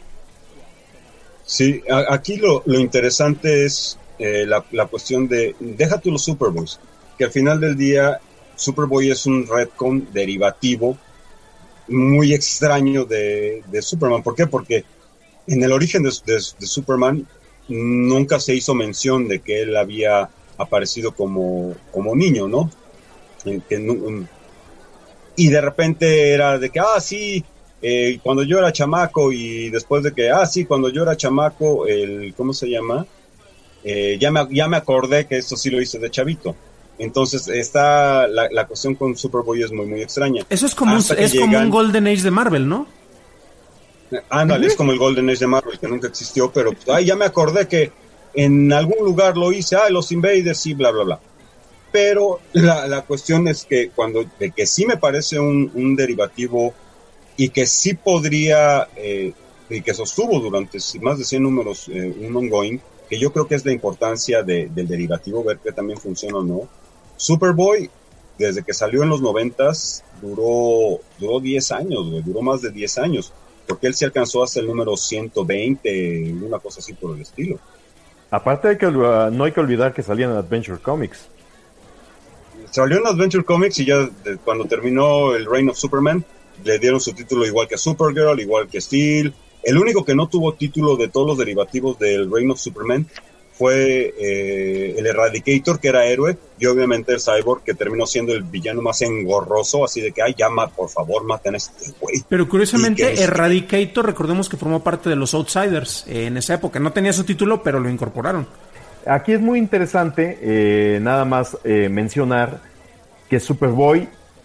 Speaker 1: Sí, aquí lo interesante es la cuestión de, deja tú los Superboys, que al final del día Superboy es un retcon derivativo muy extraño de Superman. ¿Por qué? Porque en el origen de Superman, nunca se hizo mención de que él había aparecido como niño, ¿no? Y de repente era de que, sí, cuando yo era chamaco, y después de que, sí, cuando yo era chamaco, ¿cómo se llama? Ya me acordé que esto sí lo hice de chavito. Entonces está la cuestión con Superboy es muy, muy extraña.
Speaker 5: Eso es como un Golden Age de Marvel, ¿no?
Speaker 1: Ándale, es como el Golden Age de Marvel, que nunca existió, pero ya me acordé que en algún lugar lo hice, los Invaders, sí, bla, bla, bla. Pero la cuestión es que de que sí me parece un derivativo, y que sí podría, y que sostuvo durante más de 100 números un ongoing, que yo creo que es la importancia del derivativo, ver que también funciona o no. Superboy, desde que salió en los 90s, duró 10 años, duró más de 10 años, porque él se alcanzó hasta el número 120, una cosa así por el estilo.
Speaker 4: Aparte no hay que olvidar que salía en Adventure Comics.
Speaker 1: Salió en Adventure Comics y ya cuando terminó el Reign of Superman, le dieron su título igual que a Supergirl, igual que Steel. El único que no tuvo título de todos los derivativos del Reign of Superman fue el Eradicator, que era héroe, y obviamente el Cyborg, que terminó siendo el villano más engorroso, así de que, por favor, maten a este güey.
Speaker 5: Pero curiosamente, Eradicator, recordemos que formó parte de los Outsiders en esa época. No tenía su título, pero lo incorporaron.
Speaker 4: Aquí es muy interesante, nada más mencionar que Superboy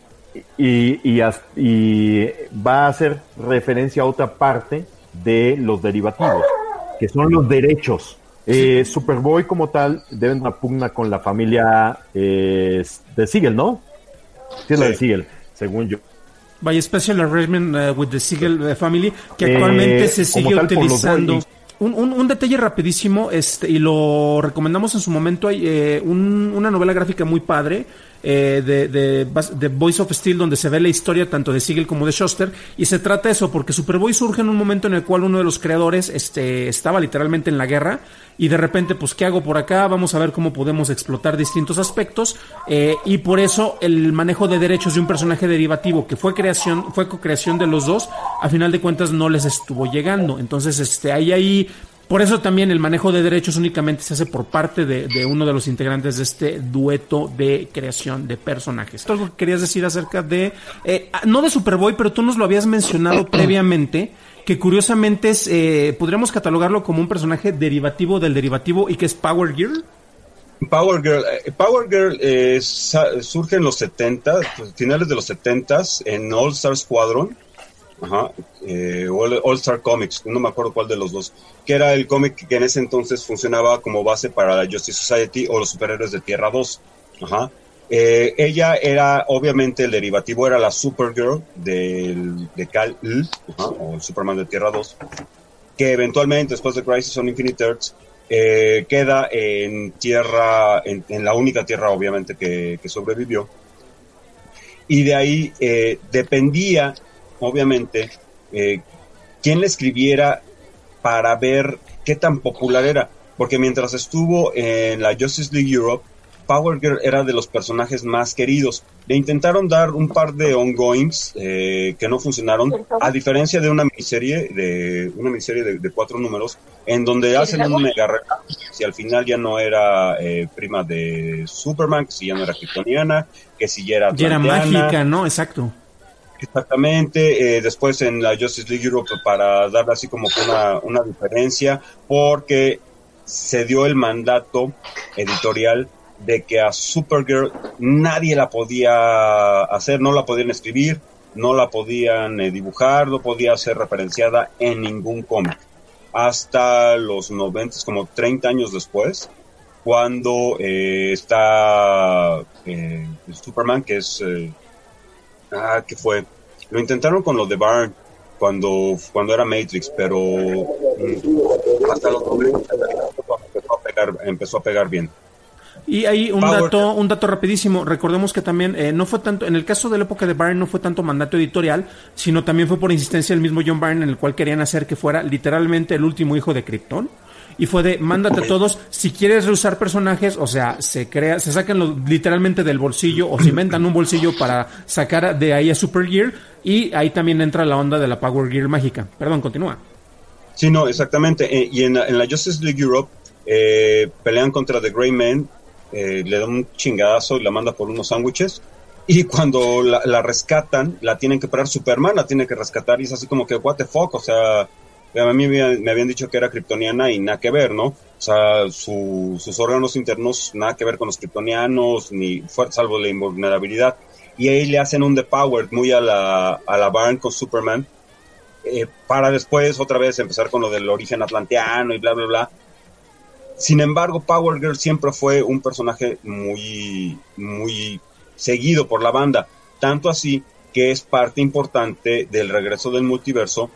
Speaker 4: y va a hacer referencia a otra parte de los derivativos, que son los derechos. Superboy como tal debe una pugna con la familia de Siegel, ¿no? Sí, es la de Siegel, según yo.
Speaker 5: By special arrangement with the Siegel family, que actualmente se sigue utilizando. Un detalle rapidísimo, y lo recomendamos en su momento, hay una novela gráfica muy padre, de Voice of Steel, donde se ve la historia tanto de Siegel como de Shuster, y se trata de eso, porque Superboy surge en un momento en el cual uno de los creadores estaba literalmente en la guerra, y de repente, pues, ¿qué hago por acá? Vamos a ver cómo podemos explotar distintos aspectos, y por eso el manejo de derechos de un personaje derivativo que fue co-creación de los dos, a final de cuentas no les estuvo llegando. Entonces, ahí por eso también el manejo de derechos únicamente se hace por parte de uno de los integrantes de este dueto de creación de personajes. ¿Algo que querías decir acerca de, no de Superboy, pero tú nos lo habías mencionado previamente, que curiosamente podríamos catalogarlo como un personaje derivativo del derivativo, y que es Power Girl?
Speaker 1: Power Girl surge en los 70, finales de los 70s, en All Star Squadron. All Star Comics, no me acuerdo cuál de los dos, que era el cómic que en ese entonces funcionaba como base para la Justice Society o los superhéroes de Tierra 2. Ella era, obviamente, el derivativo era la Supergirl de Kal-El, o el Superman de Tierra 2, que eventualmente, después de Crisis on Infinite Earths, queda en Tierra, en la única Tierra, obviamente, que sobrevivió. Y de ahí dependía, obviamente, quién le escribiera para ver qué tan popular era, porque mientras estuvo en la Justice League Europe, Power Girl era de los personajes más queridos. Le intentaron dar un par de ongoings que no funcionaron, a diferencia de una miniserie de 4 números, en donde hacen un mega relajo, si al final ya no era prima de Superman, que si ya no era kryptoniana, que si ya era atlanteana,
Speaker 5: ya era mágica, ¿no? Exacto.
Speaker 1: Exactamente, después en la Justice League Europe, para darle así como que una diferencia, porque se dio el mandato editorial de que a Supergirl nadie la podía hacer, no la podían escribir, no la podían dibujar, no podía ser referenciada en ningún cómic. Hasta los 90, como 30 años después, cuando está Superman, que es... ¿qué fue? Lo intentaron con lo de Byrne cuando era Matrix, pero hasta los 90 empezó a pegar bien.
Speaker 5: Y hay un dato rapidísimo. Recordemos que también no fue tanto, en el caso de la época de Byrne, no fue tanto mandato editorial, sino también fue por insistencia del mismo John Byrne, en el cual querían hacer que fuera literalmente el último hijo de Krypton. Y fue de, mándate a todos, si quieres reusar personajes, o sea, se sacan literalmente del bolsillo, o se inventan un bolsillo para sacar de ahí a Supergirl, y ahí también entra la onda de la Power Gear mágica. Perdón, continúa.
Speaker 1: Sí, no, exactamente. Y en la Justice League Europe pelean contra The Gray Man, le dan un chingadazo y la manda por unos sándwiches. Y cuando la rescatan, la tienen que parar Superman, la tiene que rescatar y es así como que, what the fuck, o sea, a mí me habían dicho que era kryptoniana y nada que ver, ¿no? O sea, sus órganos internos nada que ver con los kryptonianos, ni salvo la invulnerabilidad. Y ahí le hacen un The Power muy a la Byrne con Superman, para después otra vez empezar con lo del origen atlanteano y bla, bla, bla. Sin embargo, Power Girl siempre fue un personaje muy, muy seguido por la banda, tanto así que es parte importante del regreso del multiverso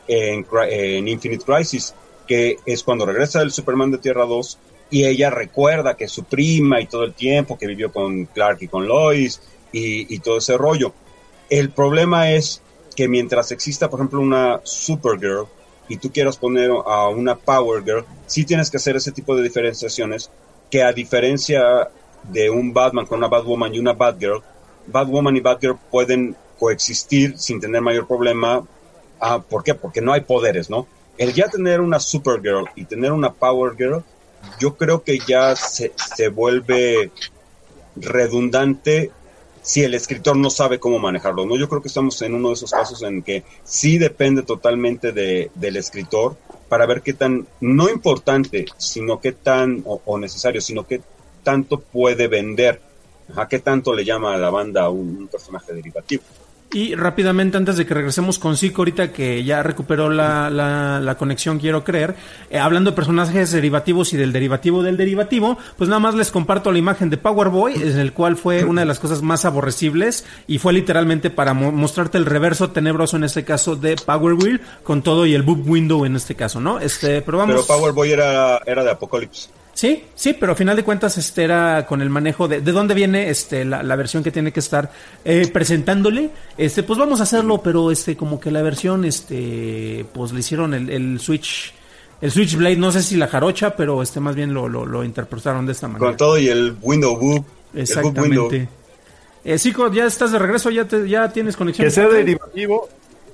Speaker 1: en Infinite Crisis, que es cuando regresa el Superman de Tierra 2 y ella recuerda que su prima y todo el tiempo que vivió con Clark y con Lois y todo ese rollo. El problema es que mientras exista, por ejemplo, una Supergirl y tú quieras poner a una Power Girl, sí tienes que hacer ese tipo de diferenciaciones, que a diferencia de un Batman con una Batwoman y una Batgirl, Batwoman y Batgirl pueden coexistir sin tener mayor problema. ¿Por qué? Porque no hay poderes, ¿no? El ya tener una Supergirl y tener una Power Girl, yo creo que ya se vuelve redundante si el escritor no sabe cómo manejarlo, ¿no? Yo creo que estamos en uno de esos casos en que sí depende totalmente del escritor para ver qué tan, no importante, sino qué tan, o necesario, sino qué tanto puede vender, a qué tanto le llama a la banda un personaje derivativo.
Speaker 5: Y rápidamente, antes de que regresemos con Zico, ahorita que ya recuperó la conexión, quiero creer, hablando de personajes derivativos y del derivativo, pues nada más les comparto la imagen de Power Boy, en el cual fue una de las cosas más aborrecibles, y fue literalmente para mostrarte el reverso tenebroso, en este caso, de Power Wheel, con todo y el boob window en este caso, ¿no? Pero vamos...
Speaker 1: Pero Power Boy era de Apocalypse.
Speaker 5: Sí, pero a final de cuentas era con el manejo de dónde viene la versión que tiene que estar presentándole. Pues vamos a hacerlo, pero como que la versión pues le hicieron el Switchblade, no sé si la jarocha, pero más bien lo interpretaron de esta manera.
Speaker 1: Con todo y el window boob.
Speaker 5: Exactamente. Zico, ya estás de regreso, ya tienes conexión.
Speaker 4: Que sea derivativo.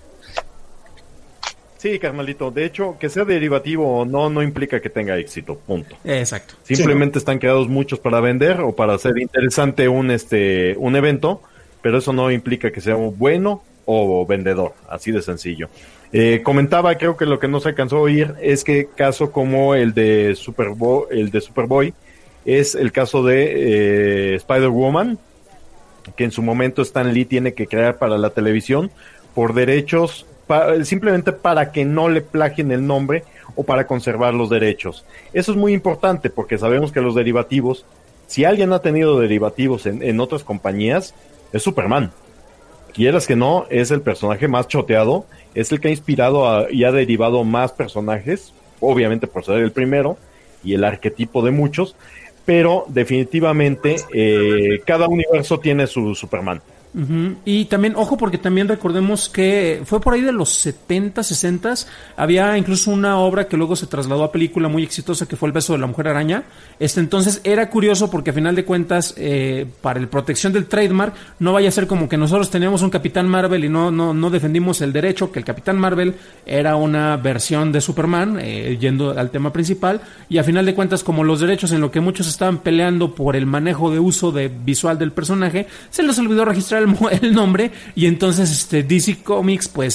Speaker 4: Sí, carnalito. De hecho, que sea derivativo o no implica que tenga éxito. Punto.
Speaker 5: Exacto.
Speaker 4: Simplemente están creados muchos para vender o para hacer interesante un evento, pero eso no implica que sea bueno o vendedor. Así de sencillo. Comentaba, creo que lo que no se alcanzó a oír es que caso como el de Superboy es el caso de Spider-Woman, que en su momento Stan Lee tiene que crear para la televisión por derechos, simplemente para que no le plagien el nombre o para conservar los derechos. Eso es muy importante porque sabemos que los derivativos, si alguien ha tenido derivativos en otras compañías, es Superman. Quieras que no, es el personaje más choteado, es el que ha inspirado y ha derivado más personajes, obviamente por ser el primero y el arquetipo de muchos, pero definitivamente cada universo tiene su Superman.
Speaker 5: Uh-huh. Y también, ojo, porque también recordemos que fue por ahí de los 70, 60, había incluso una obra que luego se trasladó a película muy exitosa, que fue El beso de la mujer araña. Entonces era curioso porque a final de cuentas, para el protección del trademark, no vaya a ser como que nosotros teníamos un Capitán Marvel y no defendimos el derecho, que el Capitán Marvel era una versión de Superman, yendo al tema principal, y a final de cuentas, como los derechos en lo que muchos estaban peleando por el manejo de uso de visual del personaje, se les olvidó registrar el nombre, y entonces DC Comics pues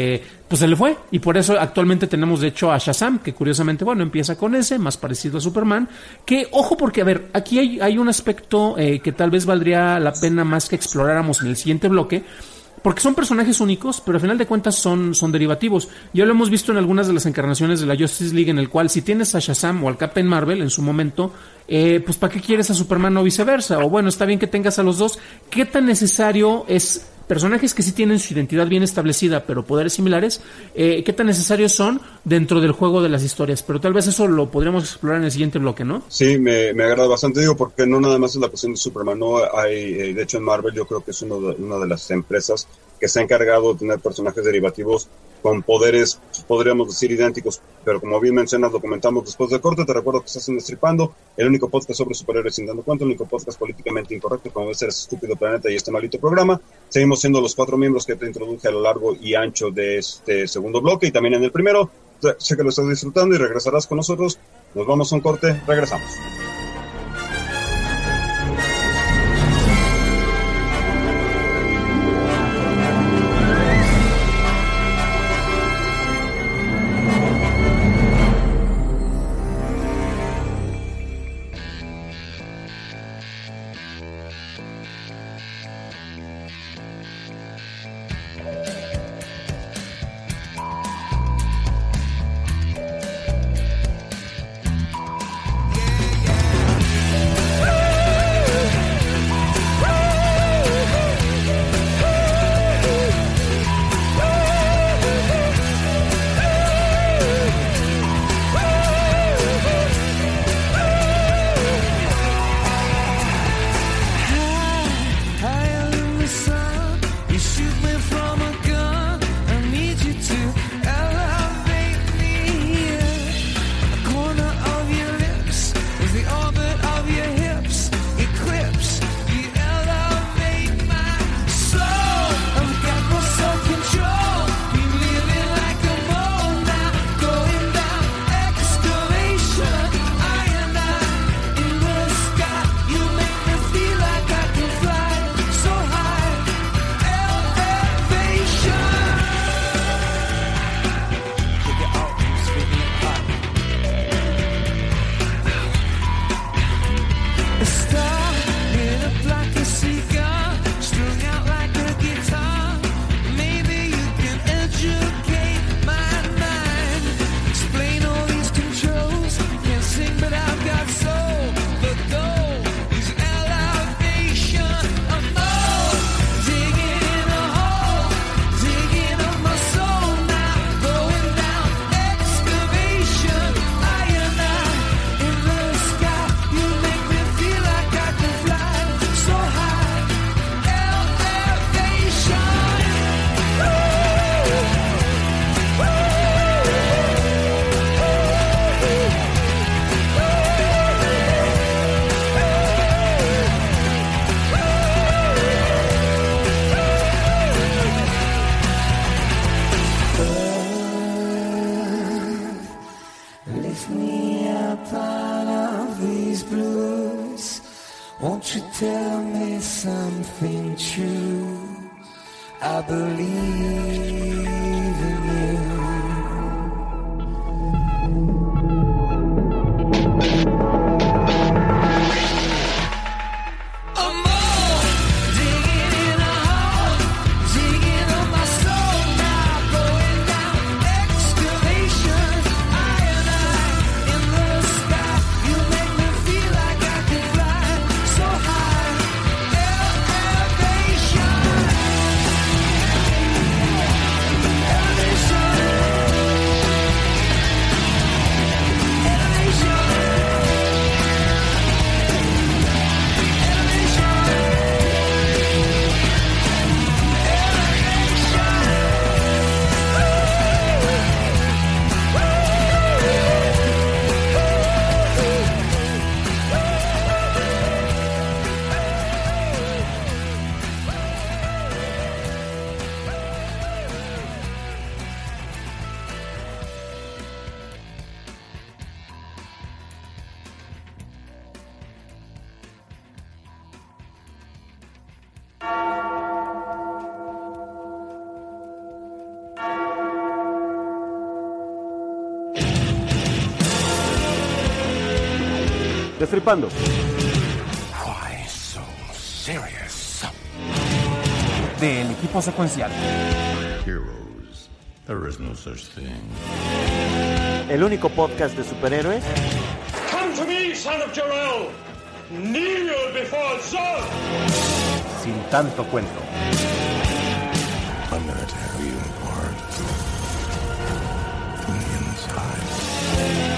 Speaker 5: se le fue, y por eso actualmente tenemos de hecho a Shazam, que curiosamente empieza con ese, más parecido a Superman, que ojo, porque a ver, aquí hay un aspecto que tal vez valdría la pena más que exploráramos en el siguiente bloque, porque son personajes únicos, pero al final de cuentas son derivativos. Ya lo hemos visto en algunas de las encarnaciones de la Justice League, en el cual si tienes a Shazam o al Captain Marvel en su momento, pues ¿para qué quieres a Superman o viceversa? O bueno, está bien que tengas a los dos. ¿Qué tan necesario es personajes que sí tienen su identidad bien establecida, pero poderes similares? ¿Qué tan necesarios son dentro del juego de las historias? Pero tal vez eso lo podríamos explorar en el siguiente bloque, ¿no?
Speaker 1: Sí, me agrada bastante, digo, porque no nada más es la cuestión de Superman, no hay, de hecho en Marvel yo creo que es una de las empresas que se ha encargado de tener personajes derivativos con poderes, podríamos decir, idénticos, pero como bien mencionas, lo comentamos después del corte. Te recuerdo que estás en Destripando, el único podcast sobre superhéroes sin dando cuenta, el único podcast políticamente incorrecto, como debe ser ese estúpido planeta y este maldito programa. Seguimos siendo los 4 miembros que te introduje a lo largo y ancho de este segundo bloque, y también en el primero sé que lo estás disfrutando y regresarás con nosotros. Nos vamos a un corte, regresamos.
Speaker 7: Won't you tell me something true? I believe in you.
Speaker 8: Destripando.
Speaker 12: Why so serious? Del equipo secuencial.
Speaker 2: Heroes. There is no such thing.
Speaker 11: El único podcast de superhéroes.
Speaker 13: Come to me, son of Jor-El. Kneel before Zod.
Speaker 8: Sin tanto cuento.
Speaker 2: I'm gonna tear you apart from the inside.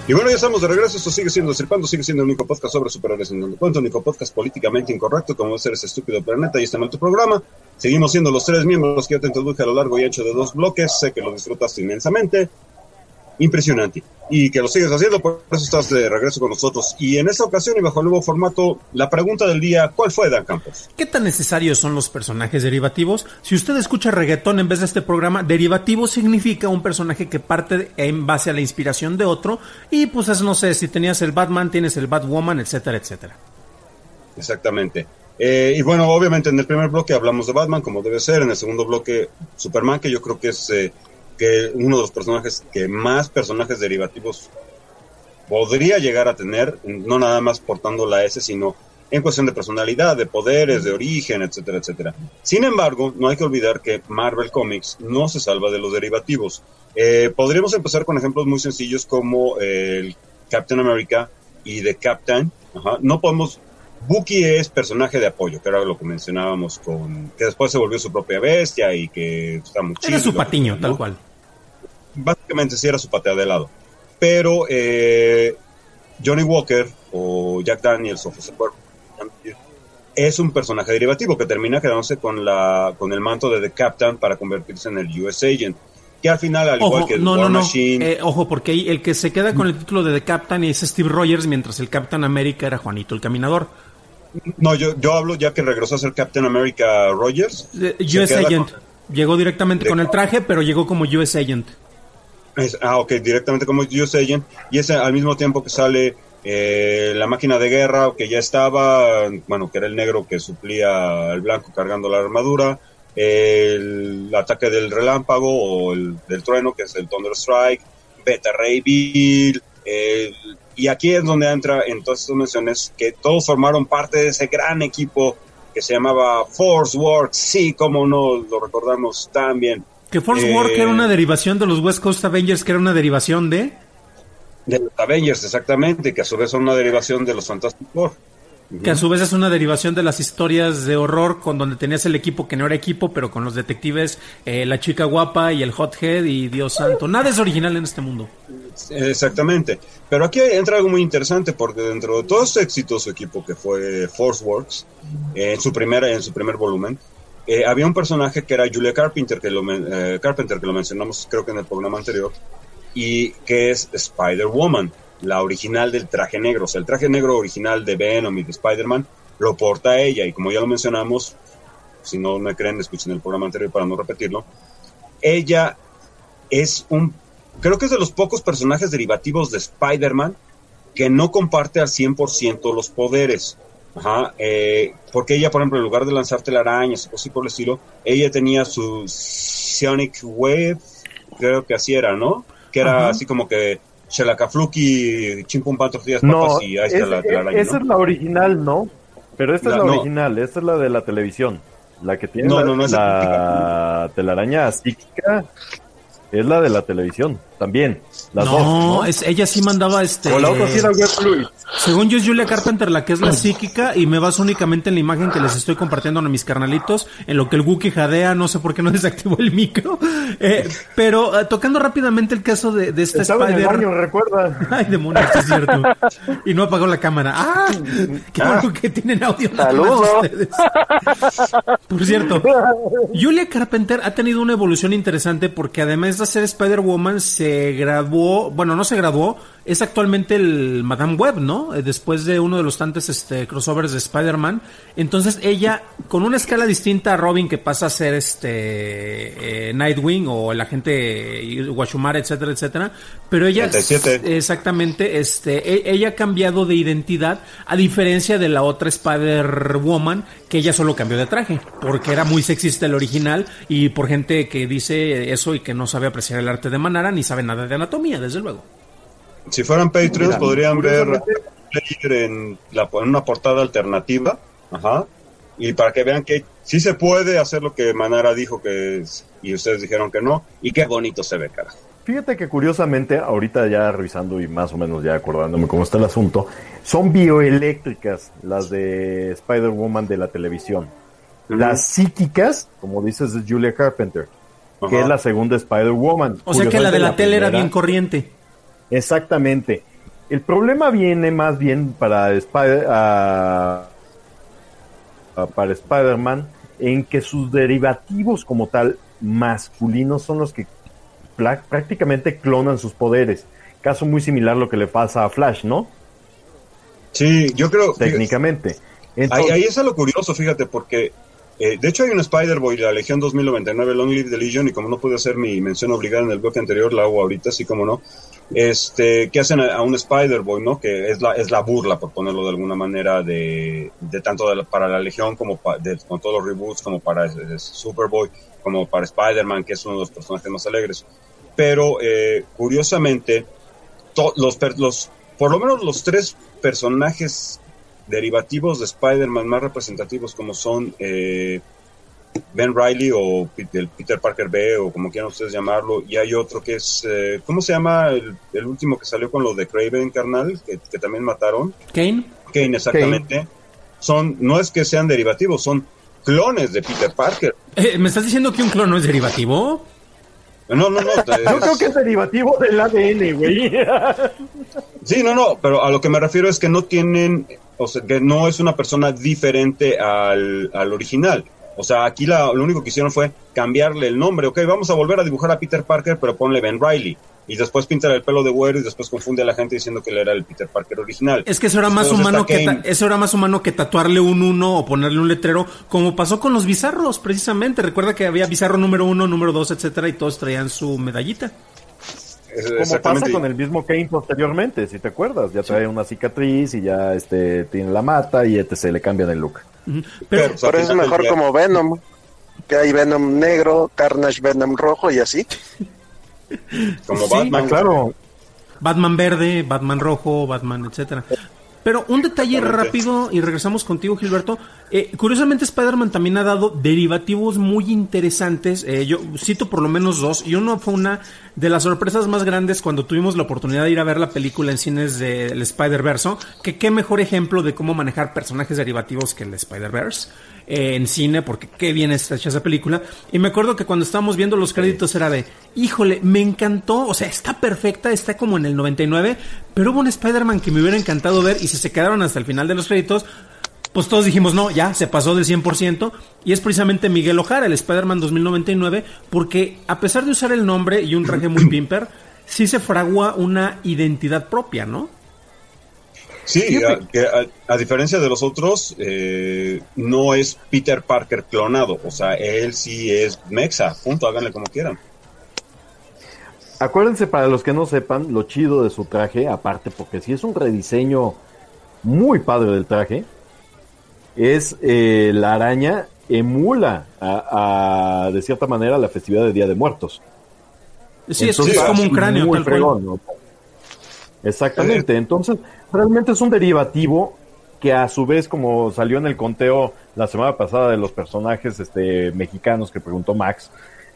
Speaker 1: Y bueno, ya estamos de regreso. Esto sigue siendo Destripando, sigue siendo el único podcast sobre superhéroes en donde cuento, el único podcast políticamente incorrecto, como debe ser ese estúpido planeta. Y está en tu programa. Seguimos siendo los 3 miembros que yo te introduje a lo largo y ancho de 2 bloques. Sé que lo disfrutaste inmensamente. Impresionante. Y que lo sigues haciendo, por eso estás de regreso con nosotros. Y en esta ocasión y bajo el nuevo formato, la pregunta del día, ¿cuál fue, Dan Campos?
Speaker 5: ¿Qué tan necesarios son los personajes derivativos? Si usted escucha reggaetón en vez de este programa, derivativo significa un personaje que parte en base a la inspiración de otro. Y pues es, no sé, si tenías el Batman, tienes el Batwoman, etcétera, etcétera.
Speaker 1: Exactamente. Y bueno, obviamente en el primer bloque hablamos de Batman, como debe ser. En el segundo bloque, Superman, que yo creo que es... que uno de los personajes que más personajes derivativos podría llegar a tener, no nada más portando la S, sino en cuestión de personalidad, de poderes, de origen, etcétera, etcétera. Sin embargo, no hay que olvidar que Marvel Comics no se salva de los derivativos. Podríamos empezar con ejemplos muy sencillos como el Captain America y The Captain. No podemos... Bucky es personaje de apoyo, que era lo que mencionábamos con... que después se volvió su propia bestia y que está muy chido.
Speaker 5: Era su patiño, tal cual.
Speaker 1: Básicamente sí era su patea de lado. Pero Johnny Walker o Jack Daniels o José Cuervo es un personaje derivativo que termina quedándose con el manto de The Captain para convertirse en el US Agent. Que al final, al igual que
Speaker 5: War
Speaker 1: Machine...
Speaker 5: ojo, porque ahí el que se queda con el título de The Captain es Steve Rogers, mientras el Captain America era Juanito el Caminador.
Speaker 1: No, yo hablo ya que regresó a ser Captain America Rogers.
Speaker 5: US Agent. Llegó directamente con el traje, pero llegó como US Agent.
Speaker 1: Ok, directamente como US Agent. Y es al mismo tiempo que sale la máquina de guerra, que ya estaba, bueno, que era el negro que suplía al blanco cargando la armadura. El ataque del relámpago o el del trueno, que es el Thunder Strike, Beta Ray Bill, y aquí es donde entra en todas estas menciones que todos formaron parte de ese gran equipo que se llamaba Force Works. Sí, como no lo recordamos tan bien.
Speaker 5: Que Force Works era una derivación de los West Coast Avengers, que era una derivación de
Speaker 1: los Avengers, exactamente, que a su vez son una derivación de los Fantastic Four.
Speaker 5: Que a su vez es una derivación de las historias de horror, con donde tenías el equipo que no era equipo, pero con los detectives, la chica guapa y el hothead y Dios santo. Nada es original en este mundo.
Speaker 1: Exactamente. Pero aquí entra algo muy interesante, porque dentro de todo este exitoso equipo que fue Force Works, en su primer volumen, había un personaje que era Julia Carpenter, que lo mencionamos creo que en el programa anterior, y que es Spider-Woman, la original del traje negro. O sea, el traje negro original de Venom y de Spider-Man lo porta ella, y como ya lo mencionamos, si no me creen, escuchen el programa anterior para no repetirlo. Ella es creo que es de los pocos personajes derivativos de Spider-Man que no comparte al 100% los poderes. Porque ella, por ejemplo, en lugar de lanzar telarañas o así por el estilo, ella tenía su Sonic Wave, creo que así era, ¿no? Que era así como que Shalakafluki, Chimpum Pantortillas Papas y ahí está la telaraña.
Speaker 4: Esa es la original, ¿no? Pero esta es la original, esta es la de la televisión. La que tiene la telaraña psíquica es la de la televisión, también. Las dos, ¿no?
Speaker 5: Ella sí mandaba
Speaker 4: O la otra sí era Web Fluid.
Speaker 5: Según yo es Julia Carpenter la que es la psíquica, y me baso únicamente en la imagen que les estoy compartiendo a mis carnalitos, en lo que el Wookiee jadea, no sé por qué no desactivó el micro. Pero tocando rápidamente el caso de esta
Speaker 4: Estaba
Speaker 5: Spider...
Speaker 4: en el baño, recuerda.
Speaker 5: Ay, demonios, es cierto. Y no apagó la cámara. ¡Ah! ¡Qué bueno que tienen audio!
Speaker 11: ¡Saludos!
Speaker 5: Por cierto, Julia Carpenter ha tenido una evolución interesante, porque además de ser Spider-Woman, se graduó... Bueno, no se graduó, es actualmente el Madame Web, ¿no? Después de uno de los tantos crossovers de Spider-Man. Entonces ella, con una escala distinta a Robin, que pasa a ser Nightwing o el agente Washumara, etcétera, etcétera. Pero ella,
Speaker 1: 37.
Speaker 5: exactamente, ella ha cambiado de identidad, a diferencia de la otra Spider-Woman, que ella solo cambió de traje, porque era muy sexista el original, y por gente que dice eso y que no sabe apreciar el arte de Manara, ni sabe nada de anatomía, desde luego.
Speaker 1: Si fueran Patreons, podrían ver en una portada alternativa, y para que vean que sí se puede hacer lo que Manara dijo que es, y ustedes dijeron que no, y qué bonito se ve, carajo.
Speaker 4: Fíjate que curiosamente, ahorita ya revisando y más o menos ya acordándome cómo está el asunto, son bioeléctricas las de Spider-Woman de la televisión. Las psíquicas, como dices, es Julia Carpenter, que es la segunda Spider-Woman.
Speaker 5: O sea que la de la tele era bien corriente.
Speaker 4: Exactamente. El problema viene más bien para Spider-Man en que sus derivativos como tal masculinos son los que prácticamente clonan sus poderes. Caso muy similar a lo que le pasa a Flash, ¿no?
Speaker 1: Sí, yo creo...
Speaker 4: Técnicamente. Entonces,
Speaker 1: ahí es lo curioso, fíjate, porque de hecho hay un Spider-Boy de la Legión 2099, Long Live the Legion, y como no pude hacer mi mención obligada en el bloque anterior, la hago ahorita, así como no, que hacen a un Spider-Boy, ¿no? Que es la burla, por ponerlo de alguna manera, de tanto para la Legión como con todos los reboots, como para Superboy, como para Spider-Man, que es uno de los personajes más alegres. Pero, curiosamente, por lo menos los 3 personajes derivativos de Spider-Man más representativos, como son Ben Reilly o Peter Parker B, o como quieran ustedes llamarlo, y hay otro que es, ¿cómo se llama el último que salió con lo de Kraven, carnal, que también mataron?
Speaker 5: Kane,
Speaker 1: exactamente. No es que sean derivativos, son clones de Peter Parker.
Speaker 5: ¿Me estás diciendo que un clon no es derivativo?
Speaker 1: No.
Speaker 4: Yo creo que es derivativo del ADN, güey.
Speaker 1: Sí, pero a lo que me refiero es que no tienen, o sea, que no es una persona diferente al original. O sea, aquí lo único que hicieron fue cambiarle el nombre. Ok, vamos a volver a dibujar a Peter Parker, pero ponle Ben Reilly. Y después pintar el pelo de güero y después confunde a la gente diciendo que él era el Peter Parker original.
Speaker 5: Es que eso era más humano que tatuarle un 1 o ponerle un letrero, como pasó con los bizarros, precisamente. Recuerda que había bizarro número 1, número 2, etcétera, y todos traían su medallita.
Speaker 4: Como pasa con el mismo Kane posteriormente, si te acuerdas. Ya trae una cicatriz y ya tiene la mata y etc. Le cambian el look.
Speaker 14: Pero es mejor como Venom, que hay Venom negro, Carnage Venom rojo y así.
Speaker 1: Como Batman,
Speaker 4: claro.
Speaker 5: Batman verde, Batman rojo, Batman, etcétera. Pero un detalle rápido y regresamos contigo, Gilberto. Curiosamente, Spider-Man también ha dado derivativos muy interesantes. Yo cito por lo menos 2, y uno fue una de las sorpresas más grandes cuando tuvimos la oportunidad de ir a ver la película en cines del Spider-Verse, que qué mejor ejemplo de cómo manejar personajes derivativos que el Spider-Verse en cine, porque qué bien está hecha esa película. Y me acuerdo que cuando estábamos viendo los créditos era de, híjole, me encantó, o sea, está perfecta, está como en el 99, pero hubo un Spider-Man que me hubiera encantado ver, y si se quedaron hasta el final de los créditos, pues todos dijimos, no, ya, se pasó del 100%, y es precisamente Miguel O'Hara, el Spider-Man 2099, porque a pesar de usar el nombre y un traje muy pimper, sí se fragua una identidad propia, ¿no?
Speaker 1: Sí, a diferencia de los otros, no es Peter Parker clonado, o sea, él sí es mexa, punto, háganle como quieran.
Speaker 4: Acuérdense, para los que no sepan, lo chido de su traje, aparte porque sí es un rediseño muy padre del traje, es la araña emula de cierta manera la festividad de Día de Muertos.
Speaker 5: Sí, entonces, es como un cráneo,
Speaker 4: muy
Speaker 5: tal
Speaker 4: fregón, ¿no? Exactamente, entonces realmente es un derivativo que a su vez, como salió en el conteo la semana pasada de los personajes mexicanos que preguntó Max,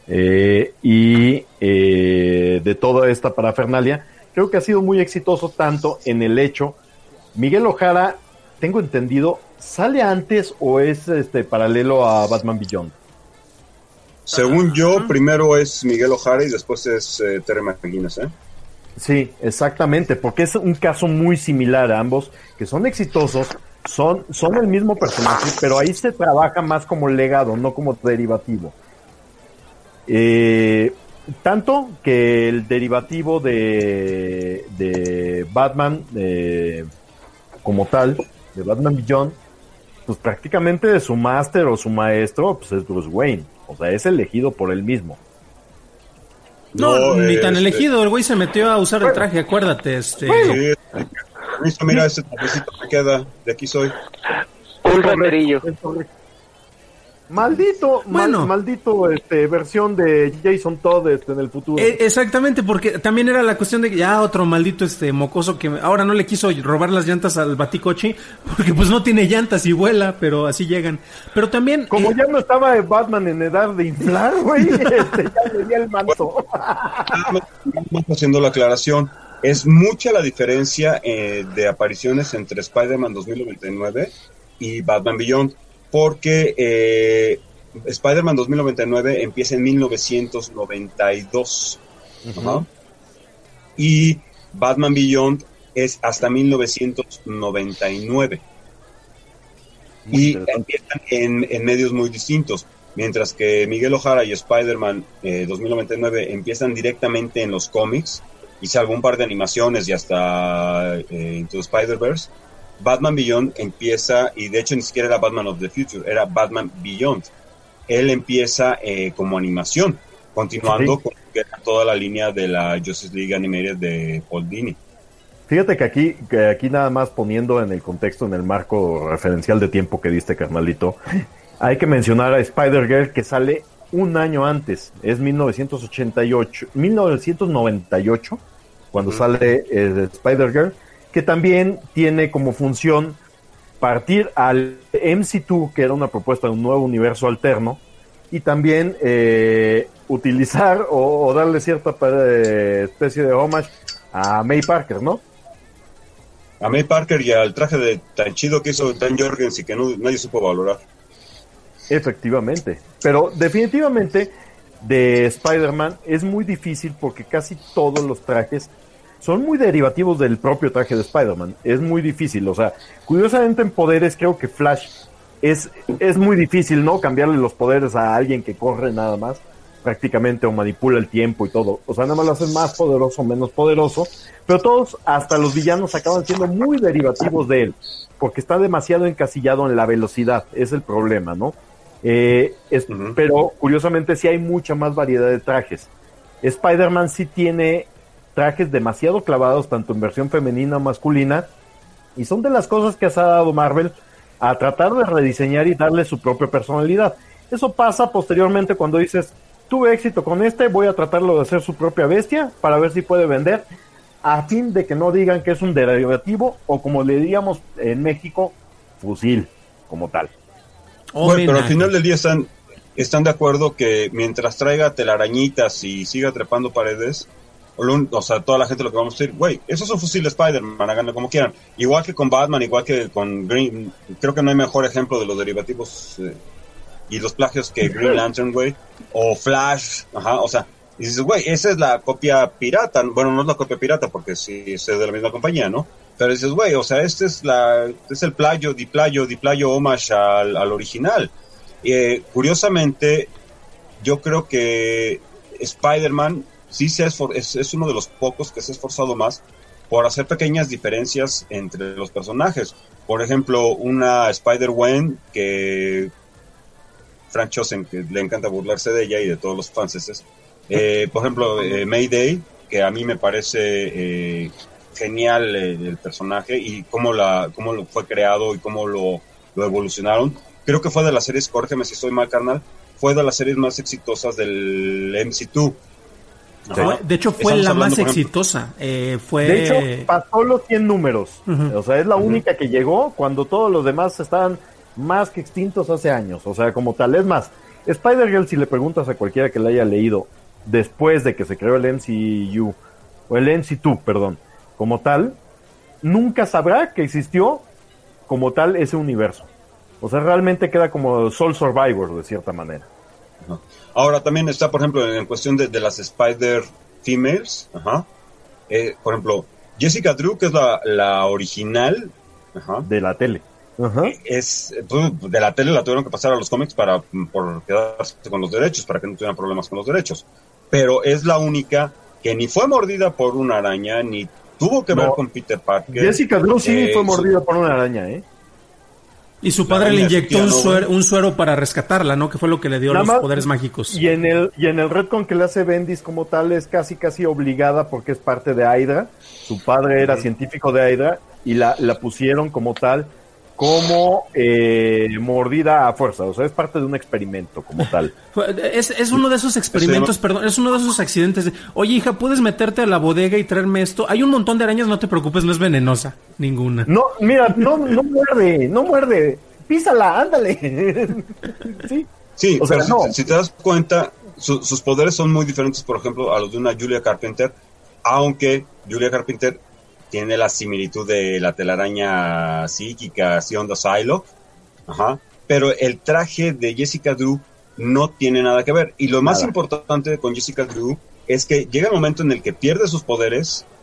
Speaker 4: y de toda esta parafernalia, creo que ha sido muy exitoso, tanto en el hecho, Miguel O'Hara, tengo entendido, ¿sale antes o es paralelo a Batman Beyond?
Speaker 1: Según yo, primero es Miguel O'Hara y después es Terry McGinnis,
Speaker 4: Sí, exactamente, porque es un caso muy similar a ambos, que son exitosos, son el mismo personaje, pero ahí se trabaja más como legado, no como derivativo. Tanto que el derivativo de Batman como tal, de Batman Beyond, pues prácticamente de su máster o su maestro, pues es Bruce Wayne, o sea, es elegido por él mismo.
Speaker 5: No, ni tan elegido, el güey se metió a usar el traje, acuérdate.
Speaker 1: Mira, ese trajecito me queda, de aquí soy.
Speaker 15: Un raterillo.
Speaker 4: Maldito versión de Jason Todd en el futuro.
Speaker 5: Exactamente, porque también era la cuestión de que ya otro maldito mocoso que ahora no le quiso robar las llantas al Baticochi, porque pues no tiene llantas y vuela, pero así llegan. Pero también...
Speaker 4: Como ya no estaba Batman en edad de inflar, güey, ya le di el manto.
Speaker 1: Vamos haciendo la aclaración. Es mucha la diferencia de apariciones entre Spider-Man 2099 y Batman Beyond. Porque Spider-Man 2099 empieza en 1992. Uh-huh. Y Batman Beyond es hasta 1999. Y empiezan en medios muy distintos. Mientras que Miguel O'Hara y Spider-Man 2099 empiezan directamente en los cómics, y salvo un par de animaciones y hasta Into the Spider-Verse, Batman Beyond empieza, y de hecho ni siquiera era Batman of the Future, era Batman Beyond. Él empieza como animación, continuando con toda la línea de la Justice League Animated de Paul Dini.
Speaker 4: Fíjate que aquí nada más poniendo en el contexto, en el marco referencial de tiempo que diste, carnalito, hay que mencionar a Spider-Girl, que sale un año antes, es 1998, cuando sale Spider-Girl, que también tiene como función partir al MC2, que era una propuesta de un nuevo universo alterno, y también utilizar o darle cierta especie de homage a May Parker, ¿no?
Speaker 1: A May Parker y al traje de tan chido que hizo Dan Jorgens y que nadie supo valorar.
Speaker 4: Efectivamente, pero definitivamente de Spider-Man es muy difícil porque casi todos los trajes son muy derivativos del propio traje de Spider-Man. Es muy difícil, o sea, curiosamente en poderes creo que Flash es muy difícil, ¿no? Cambiarle los poderes a alguien que corre nada más, prácticamente, o manipula el tiempo y todo. O sea, nada más lo hacen más poderoso o menos poderoso, pero todos, hasta los villanos, acaban siendo muy derivativos de él, porque está demasiado encasillado en la velocidad, es el problema, ¿no? Pero curiosamente sí hay mucha más variedad de trajes. Spider-Man sí tiene trajes demasiado clavados, tanto en versión femenina o masculina, y son de las cosas que se ha dado Marvel a tratar de rediseñar y darle su propia personalidad. Eso pasa posteriormente cuando dices, tuve éxito con voy a tratarlo de hacer su propia bestia para ver si puede vender, a fin de que no digan que es un derivativo, o como le diríamos en México, fusil, como tal.
Speaker 1: Bueno, pero al final del día están de acuerdo que mientras traiga telarañitas y siga trepando paredes, o sea, toda la gente lo que vamos a decir, güey, eso es un fusil de Spider-Man, háganlo como quieran. Igual que con Batman, igual que con Green, creo que no hay mejor ejemplo de los derivativos y los plagios que Green Lantern, güey, o Flash, o sea, y dices, güey, esa es la copia pirata. Bueno, no es la copia pirata porque sí es de la misma compañía, ¿no? Pero dices, güey, o sea, es el plagio homage al original. Curiosamente, yo creo que Spider-Man sí es uno de los pocos que se ha esforzado más por hacer pequeñas diferencias entre los personajes. Por ejemplo, una Spider-Gwen que Frank Chosen, que le encanta burlarse de ella y de todos los franceses. Por ejemplo, Mayday, que a mí me parece genial el personaje y cómo lo fue creado y cómo lo evolucionaron. Creo que fue de las series, corrígeme si estoy mal, carnal, fue de las series más exitosas del MC2.
Speaker 5: De hecho, fue la más exitosa. De
Speaker 4: hecho, pasó los 100 números. O sea, es la única que llegó cuando todos los demás estaban más que extintos hace años. O sea, como tal. Es más, Spider-Girl, si le preguntas a cualquiera que la haya leído después de que se creó el MCU, o el MC2, perdón, como tal, nunca sabrá que existió como tal ese universo. O sea, realmente queda como Soul Survivor, de cierta manera.
Speaker 1: Ahora también está, por ejemplo, en cuestión de las Spider Females, por ejemplo, Jessica Drew, que es la original
Speaker 4: de la tele.
Speaker 1: De la tele la tuvieron que pasar a los cómics por quedarse con los derechos, para que no tuvieran problemas con los derechos. Pero es la única que ni fue mordida por una araña, ni tuvo que ver con Peter Parker.
Speaker 4: Jessica Drew sí fue mordida por una araña,
Speaker 5: Y su padre le inyectó un suero para rescatarla, ¿no? Que fue lo que le dio los poderes mágicos.
Speaker 4: Y en el retcon que le hace Bendis como tal es casi obligada porque es parte de Hydra. Su padre era científico de Hydra y la pusieron como tal, como mordida a fuerza. O sea, es parte de un experimento como tal.
Speaker 5: Es uno de esos experimentos, es uno de esos accidentes. Oye, hija, ¿puedes meterte a la bodega y traerme esto? Hay un montón de arañas, no te preocupes, no es venenosa, ninguna.
Speaker 4: No, mira, no muerde. Písala, ándale.
Speaker 1: Sí, o sea, pero si te das cuenta, sus poderes son muy diferentes, por ejemplo, a los de una Julia Carpenter, aunque Julia Carpenter tiene la similitud de la telaraña psíquica, así onda Psylocke, pero el traje de Jessica Drew no tiene nada que ver. Y lo más importante con Jessica Drew es que llega el momento en el que pierde sus poderes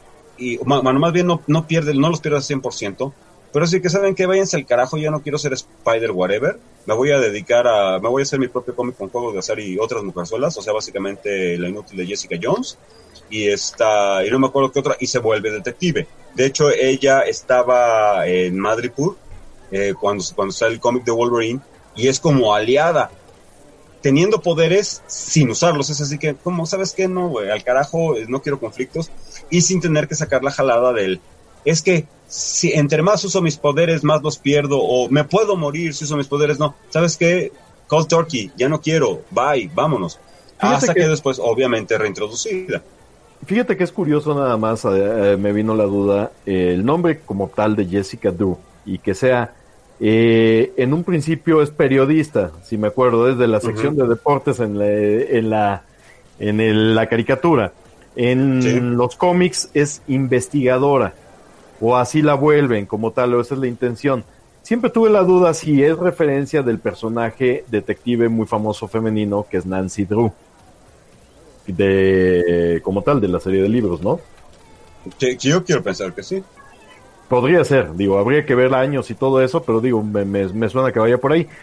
Speaker 1: bueno, más bien no los pierde al 100%, pero sí que saben que váyanse al carajo, ya no quiero ser Spider whatever, me voy a hacer mi propio cómic con juegos de azar y otras mujerzuelas, o sea, básicamente la inútil de Jessica Jones, y no me acuerdo qué otra, y se vuelve detective. De hecho, ella estaba en Madripoor, cuando sale el cómic de Wolverine, y es como aliada, teniendo poderes sin usarlos. Es así que, como, ¿sabes qué? No, güey, al carajo, no quiero conflictos, y sin tener que sacar la jalada del, es que, si entre más uso mis poderes, más los pierdo, o me puedo morir si uso mis poderes, no, ¿sabes qué? Cold turkey, ya no quiero, bye, vámonos. Fíjate hasta que después, obviamente, reintroducida.
Speaker 4: Fíjate que es curioso nada más, me vino la duda, el nombre como tal de Jessica Drew, y que sea, en un principio es periodista, si me acuerdo, desde la sección de deportes en la caricatura. En los cómics es investigadora, o así la vuelven como tal, o esa es la intención. Siempre tuve la duda si es referencia del personaje detective muy famoso femenino que es Nancy Drew, como tal, de la serie de libros, ¿no?
Speaker 1: Sí, yo quiero pensar que sí.
Speaker 4: Podría ser, habría que ver años y todo eso, pero me suena que vaya por ahí.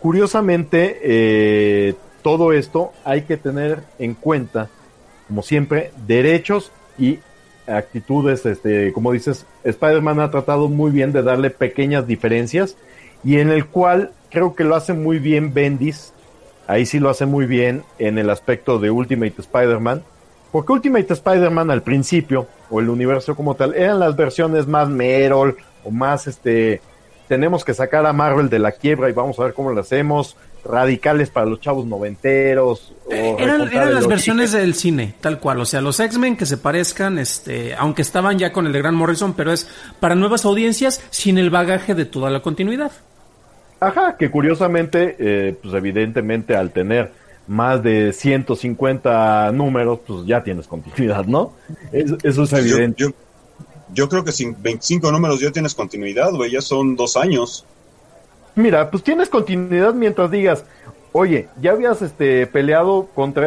Speaker 4: Curiosamente, todo esto hay que tener en cuenta, como siempre, derechos y actitudes, como dices, Spider-Man ha tratado muy bien de darle pequeñas diferencias, y en el cual creo que lo hace muy bien Bendis, ahí sí lo hace muy bien en el aspecto de Ultimate Spider-Man, porque Ultimate Spider-Man al principio, o el universo como tal, eran las versiones más Merol, o más tenemos que sacar a Marvel de la quiebra y vamos a ver cómo lo hacemos, radicales para los chavos noventeros.
Speaker 5: Eran las versiones del cine, tal cual, o sea, los X-Men que se parezcan, aunque estaban ya con el de Grant Morrison, pero es para nuevas audiencias sin el bagaje de toda la continuidad.
Speaker 4: Ajá, que curiosamente, pues evidentemente al tener más de 150 números, pues ya tienes continuidad, ¿no? Eso es evidente.
Speaker 1: Yo creo que sin 25 números ya tienes continuidad, güey, ya son 2 años.
Speaker 4: Mira, pues tienes continuidad mientras digas, oye, ya habías peleado contra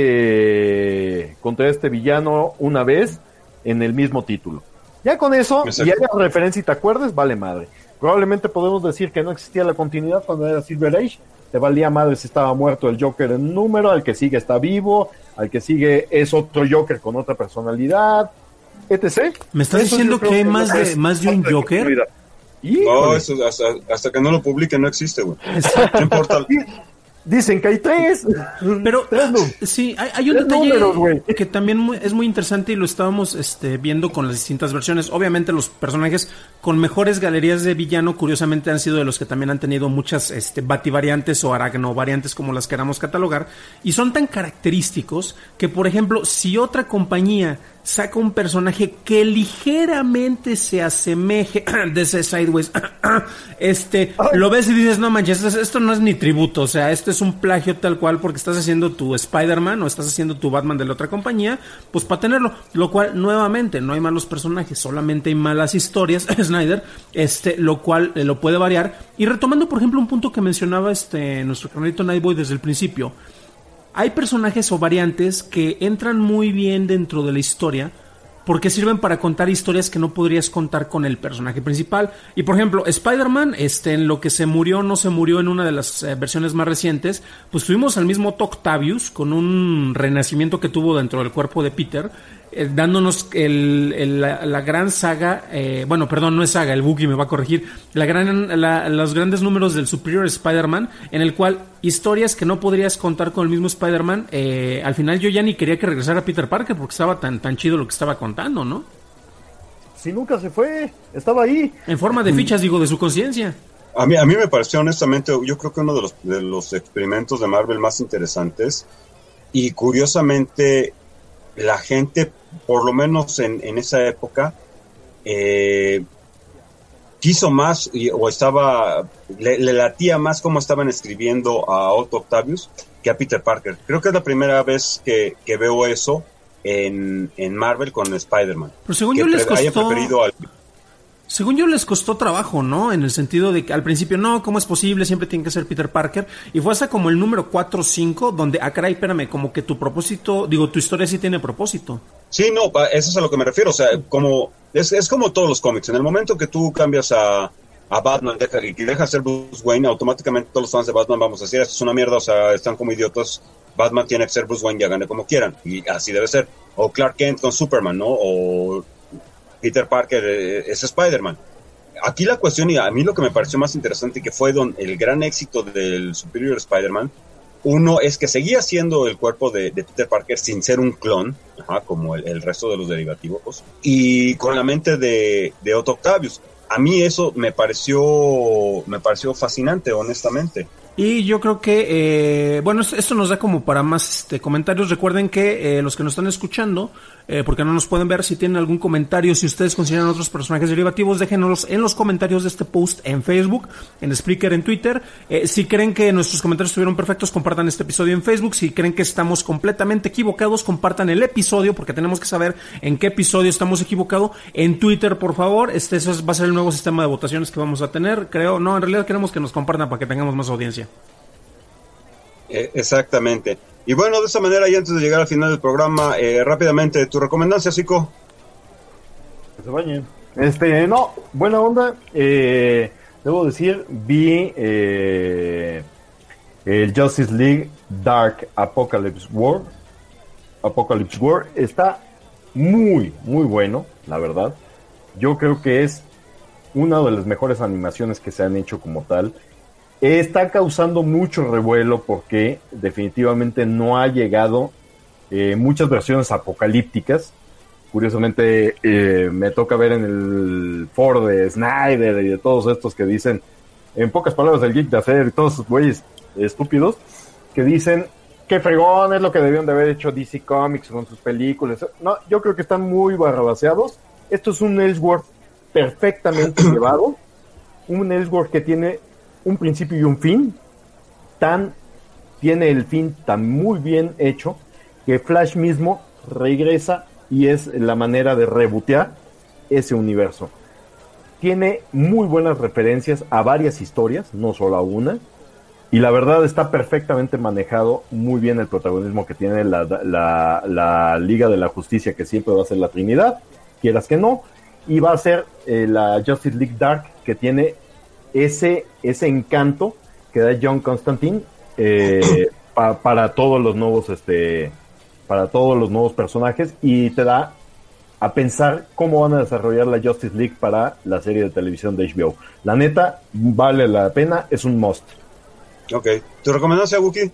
Speaker 4: este villano una vez en el mismo título. Ya con eso, y hagas referencia y te acuerdes, vale madre. Probablemente podemos decir que no existía la continuidad cuando era Silver Age, te valía madre si estaba muerto el Joker en un número, al que sigue está vivo, al que sigue es otro Joker con otra personalidad, etc.
Speaker 5: ¿Me estás diciendo que hay más de un Joker?
Speaker 1: No, eso hasta que no lo publique no existe, güey. No importa.
Speaker 4: Dicen que hay 3.
Speaker 5: Pero sí, hay un detalle que también es muy interesante y lo estábamos viendo con las distintas versiones. Obviamente los personajes con mejores galerías de villano, curiosamente, han sido de los que también han tenido muchas bativariantes o aragnovariantes, como las queramos catalogar, y son tan característicos que, por ejemplo, si otra compañía saca un personaje que ligeramente se asemeje de ese Sideways, lo ves y dices, no manches, esto no es ni tributo, o sea, esto es un plagio tal cual, porque estás haciendo tu Spider-Man o estás haciendo tu Batman de la otra compañía, pues para tenerlo, lo cual, nuevamente, no hay malos personajes, solamente hay malas historias, Snyder, lo cual lo puede variar. Y retomando, por ejemplo, un punto que mencionaba nuestro canalito Nightboy desde el principio, hay personajes o variantes que entran muy bien dentro de la historia porque sirven para contar historias que no podrías contar con el personaje principal. Y por ejemplo, Spider-Man, en lo que se murió o no se murió en una de las versiones más recientes, pues tuvimos al mismo Octavius con un renacimiento que tuvo dentro del cuerpo de Peter, dándonos la gran saga, no es saga, el Buki me va a corregir, los grandes números del Superior Spider-Man, en el cual historias que no podrías contar con el mismo Spider-Man, al final yo ya ni quería que regresara Peter Parker porque estaba tan chido lo que estaba contando, ¿no?
Speaker 4: Si nunca se fue, estaba ahí.
Speaker 5: En forma de fichas, de su conciencia.
Speaker 1: A mí me pareció, honestamente, yo creo que uno de los experimentos de Marvel más interesantes, y curiosamente la gente, por lo menos en esa época, quiso más, le latía más cómo estaban escribiendo a Otto Octavius que a Peter Parker. Creo que es la primera vez que veo eso en Marvel con Spider-Man.
Speaker 5: Pero según yo les costó trabajo, ¿no? En el sentido de que al principio, no, ¿cómo es posible? Siempre tiene que ser Peter Parker. Y fue hasta como el número 4 o 5 donde, caray, espérame, como que tu propósito, tu historia sí tiene propósito.
Speaker 1: Sí, no, eso es a lo que me refiero. O sea, como es como todos los cómics. En el momento que tú cambias a Batman y dejas ser Bruce Wayne, automáticamente todos los fans de Batman vamos a decir, esto es una mierda, o sea, están como idiotas. Batman tiene que ser Bruce Wayne y hagan como quieran. Y así debe ser. O Clark Kent con Superman, ¿no? O Peter Parker es Spider-Man. Aquí la cuestión, y a mí lo que me pareció más interesante, que fue el gran éxito del Superior Spider-Man, uno es que seguía siendo el cuerpo de Peter Parker sin ser un clon, como el resto de los derivativos, y con la mente de Otto Octavius. A mí eso me pareció fascinante, honestamente.
Speaker 5: Y yo creo que, bueno, esto nos da como para más comentarios. Recuerden que los que nos están escuchando, porque no nos pueden ver, si tienen algún comentario, si ustedes consideran otros personajes derivativos, déjenos en los comentarios de este post en Facebook, en Spreaker, en Twitter. Si creen que nuestros comentarios estuvieron perfectos, compartan este episodio en Facebook. Si creen que estamos completamente equivocados, compartan el episodio, porque tenemos que saber en qué episodio estamos equivocados. En Twitter, por favor, eso va a ser el nuevo sistema de votaciones que vamos a tener. Creo, no, en realidad queremos que nos compartan para que tengamos más audiencia.
Speaker 1: Exactamente. Y bueno, de esta manera, y antes de llegar al final del programa, rápidamente, ¿tu recomendancia, Zico?
Speaker 4: Que se bañen. No, buena onda. Debo decir, vi el Justice League Dark Apocalypse War. Está muy, muy bueno, la verdad. Yo creo que es una de las mejores animaciones que se han hecho como tal. Está causando mucho revuelo porque definitivamente no ha llegado muchas versiones apocalípticas. Curiosamente me toca ver en el foro de Snyder y de todos estos que dicen, en pocas palabras, el geek de hacer, todos esos güeyes estúpidos que dicen que fregón es lo que debieron de haber hecho DC Comics con sus películas. No, yo creo que están muy barrabaseados. Esto es un Elseworld perfectamente llevado, un Elseworld que tiene un principio y un fin, tiene el fin tan muy bien hecho que Flash mismo regresa y es la manera de rebootear ese universo. Tiene muy buenas referencias a varias historias, no solo a una, y la verdad está perfectamente manejado, muy bien el protagonismo que tiene la Liga de la Justicia, que siempre va a ser la Trinidad, quieras que no, y va a ser la Justice League Dark, que tiene ese encanto que da John Constantine para todos los nuevos personajes, y te da a pensar cómo van a desarrollar la Justice League para la serie de televisión de HBO. La neta, vale la pena, es un must.
Speaker 1: Ok, ¿tu recomendación, Wookie?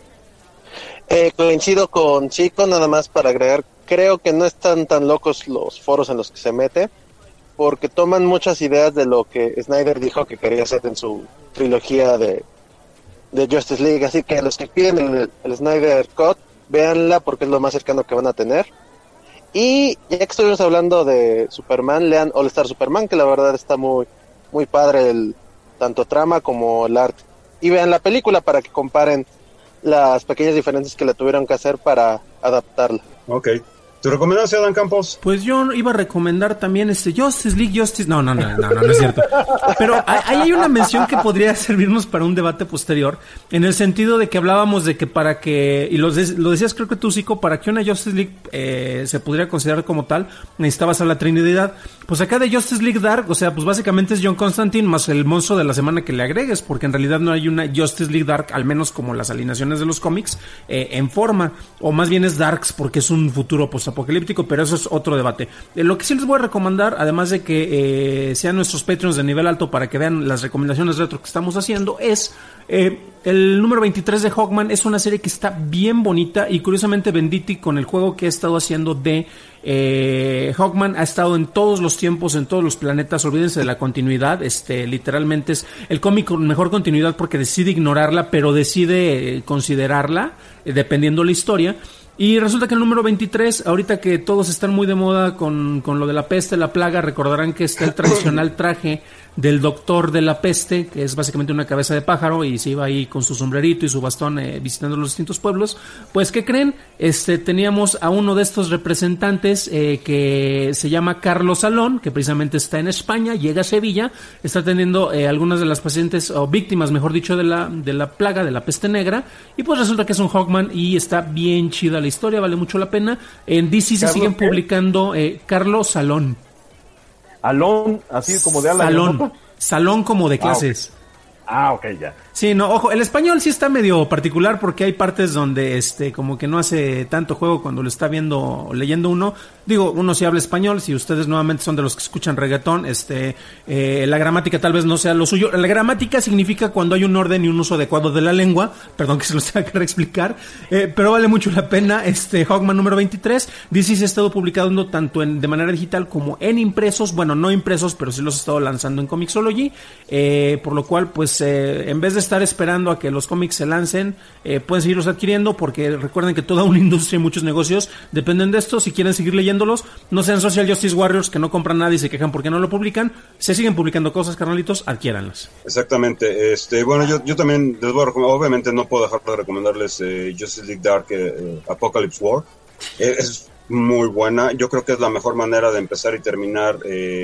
Speaker 14: Coincido con Chico, nada más para agregar, creo que no están tan locos los foros en los que se mete, porque toman muchas ideas de lo que Snyder dijo que quería hacer en su trilogía de Justice League, así que los que piden el Snyder Cut, véanla porque es lo más cercano que van a tener. Y ya que estuvimos hablando de Superman, lean All Star Superman, que la verdad está muy, muy padre tanto trama como el arte. Y vean la película para que comparen las pequeñas diferencias que le tuvieron que hacer para adaptarla.
Speaker 1: Ok. ¿Tu recomendación, Dan Campos?
Speaker 5: Pues yo iba a recomendar también Justice League, No es cierto. Pero ahí hay una mención que podría servirnos para un debate posterior, en el sentido de que hablábamos de que para que, y lo decías creo que tú, Zico, para que una Justice League se pudiera considerar como tal, necesitabas a la Trinidad. Pues acá de Justice League Dark, o sea, pues básicamente es John Constantine más el monstruo de la semana que le agregues, porque en realidad no hay una Justice League Dark, al menos como las alineaciones de los cómics, en forma, o más bien es Darks porque es un futuro apocalíptico, pero eso es otro debate. Lo que sí les voy a recomendar, además de que sean nuestros Patreons de nivel alto para que vean las recomendaciones retro que estamos haciendo, es el número 23 de Hawkman. Es una serie que está bien bonita, y curiosamente Venditti, con el juego que ha estado haciendo de Hawkman, ha estado en todos los tiempos, en todos los planetas. Olvídense de la continuidad, literalmente es el cómic con mejor continuidad porque decide ignorarla, pero decide considerarla dependiendo la historia. Y resulta que el número 23, ahorita que todos están muy de moda con lo de la peste, la plaga, recordarán que está el tradicional traje del doctor de la peste, que es básicamente una cabeza de pájaro, y se iba ahí con su sombrerito y su bastón visitando los distintos pueblos. Pues, ¿qué creen? Teníamos a uno de estos representantes que se llama Carlos Salón, que precisamente está en España, llega a Sevilla, está atendiendo algunas de las pacientes, o víctimas, mejor dicho, de la plaga, de la peste negra, y pues resulta que es un Hawkman y está bien chida la historia, vale mucho la pena. En DC se siguen publicando Carlos Salón.
Speaker 4: Alón, así como de ala.
Speaker 5: Salón como de clases.
Speaker 4: Ok, ya.
Speaker 5: Sí, no, ojo, el español sí está medio particular porque hay partes donde como que no hace tanto juego cuando lo está viendo o leyendo uno. Digo, uno sí habla español, si ustedes nuevamente son de los que escuchan reggaetón, la gramática tal vez no sea lo suyo. La gramática significa cuando hay un orden y un uso adecuado de la lengua, perdón que se los tenga que reexplicar, pero vale mucho la pena. Hawkman número 23, DC se ha estado publicando tanto de manera digital como en impresos, bueno, no impresos, pero sí los ha estado lanzando en Comixology, por lo cual, pues, en vez de estar esperando a que los cómics se lancen, pueden seguirlos adquiriendo, porque recuerden que toda una industria y muchos negocios dependen de esto. Si quieren seguir leyéndolos, no sean Social Justice Warriors que no compran nada y se quejan porque no lo publican. Se siguen publicando cosas, carnalitos, adquiéranlas.
Speaker 1: Exactamente. Bueno, yo también les voy a recomendar, obviamente no puedo dejar de recomendarles Justice League Dark, Apocalypse War. Es muy buena. Yo creo que es la mejor manera de empezar y terminar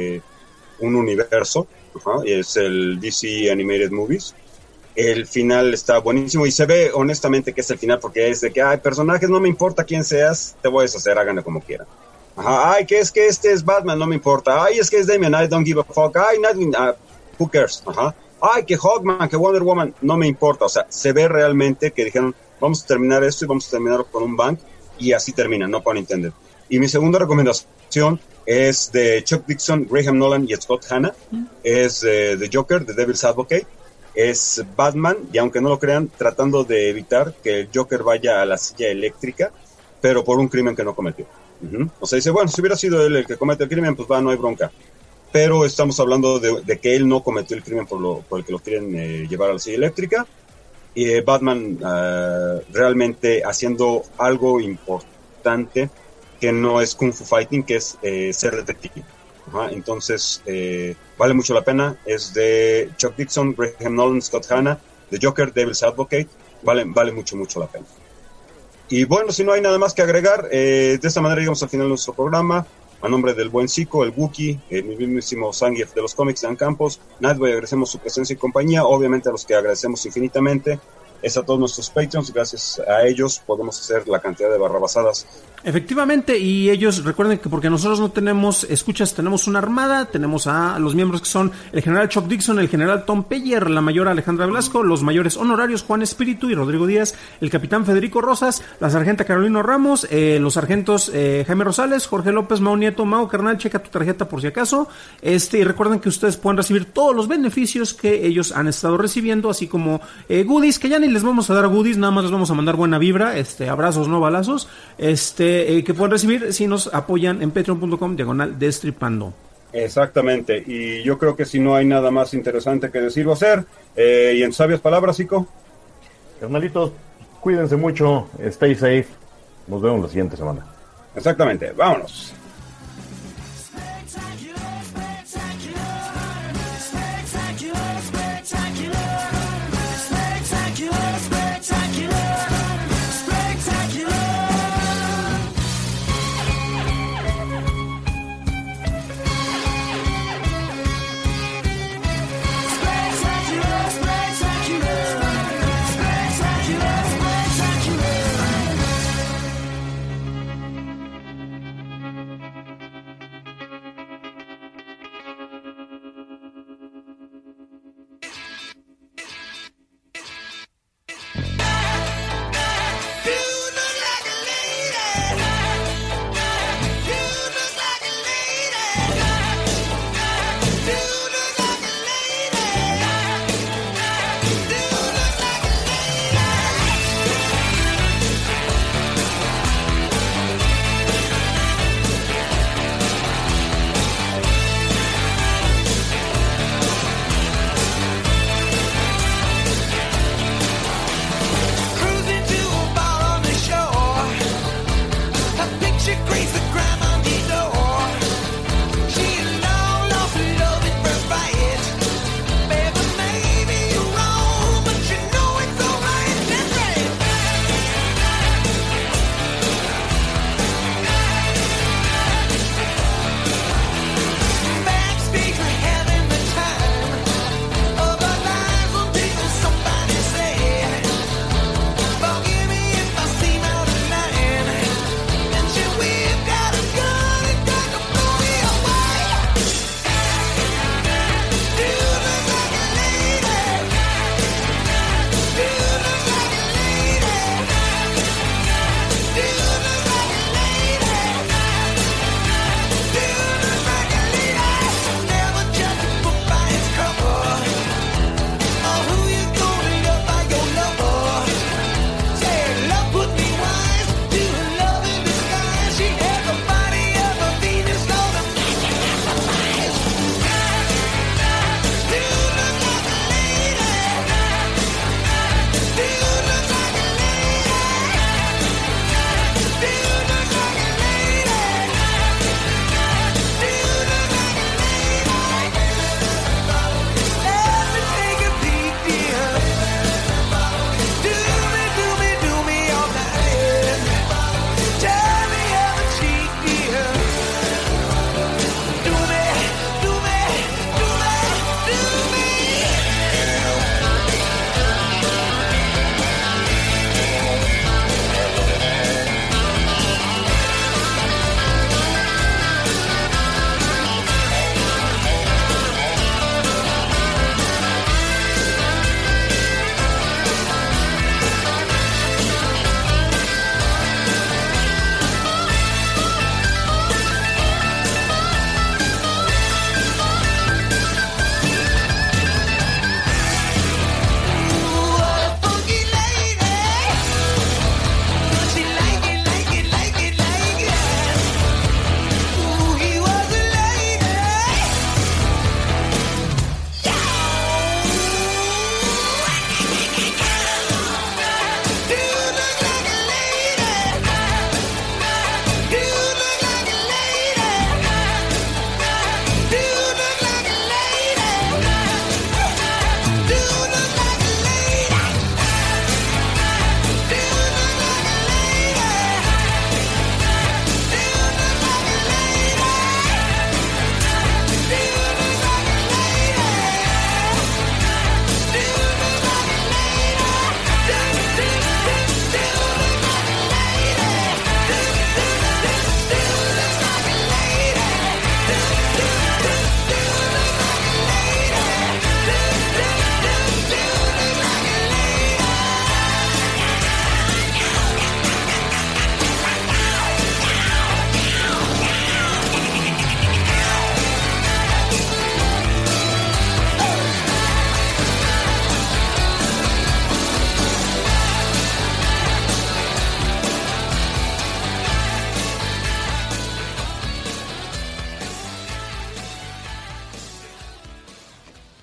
Speaker 1: un universo. Es el DC Animated Movies. El final está buenísimo y se ve honestamente que es el final, porque es de que, personajes, no me importa quién seas, te voy a deshacer, háganlo como quieran. Que es que este es Batman, no me importa. Es que es Damian, I don't give a fuck. Nothing, who cares? Que Hawkman, que Wonder Woman, no me importa. O sea, se ve realmente que dijeron, vamos a terminar esto y vamos a terminarlo con un bang, y así termina, no pun intended. Y mi segunda recomendación es de Chuck Dixon, Graham Nolan y Scott Hanna. Es The Joker, The Devil's Advocate. Es Batman, y aunque no lo crean, tratando de evitar que el Joker vaya a la silla eléctrica, pero por un crimen que no cometió. O sea, dice, bueno, si hubiera sido él el que comete el crimen, pues no hay bronca. Pero estamos hablando de que él no cometió el crimen por el que lo quieren llevar a la silla eléctrica. Y Batman realmente haciendo algo importante que no es Kung Fu Fighting, que es ser detective. Entonces vale mucho la pena. Es de Chuck Dixon, Graham Nolan, Scott Hanna, The Joker, Devil's Advocate. Vale mucho la pena. Y bueno, si no hay nada más que agregar, de esta manera llegamos al final de nuestro programa. A nombre del buen Zico, el Wookie, el mismísimo Zangief de los cómics, Dan Campos, Nightway, agradecemos su presencia y compañía. Obviamente a los que agradecemos infinitamente es a todos nuestros Patreons. Gracias a ellos podemos hacer la cantidad de barrabasadas.
Speaker 5: Efectivamente, y ellos recuerden que porque nosotros no tenemos escuchas, tenemos una armada. Tenemos a los miembros que son el general Chuck Dixon, el general Tom Peyer, la mayor Alejandra Velasco, los mayores honorarios Juan Espíritu y Rodrigo Díaz, el capitán Federico Rosas, la sargenta Carolina Ramos, los sargentos Jaime Rosales, Jorge López, Mau Nieto. Mau, carnal, checa tu tarjeta por si acaso. Y recuerden que ustedes pueden recibir todos los beneficios que ellos han estado recibiendo, así como goodies, que ya ni les vamos a dar goodies, nada más les vamos a mandar buena vibra, abrazos, no balazos, que pueden recibir si nos apoyan en patreon.com/destripando.
Speaker 1: Exactamente, y yo creo que si no hay nada más interesante que decir o hacer, y en sabias palabras, Zico.
Speaker 4: Carnalitos, cuídense mucho, stay safe, nos vemos la siguiente semana.
Speaker 1: Exactamente, vámonos.
Speaker 7: She long lost loving for fight.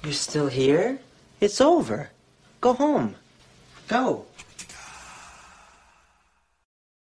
Speaker 16: You're still here? It's over. Go home. Go.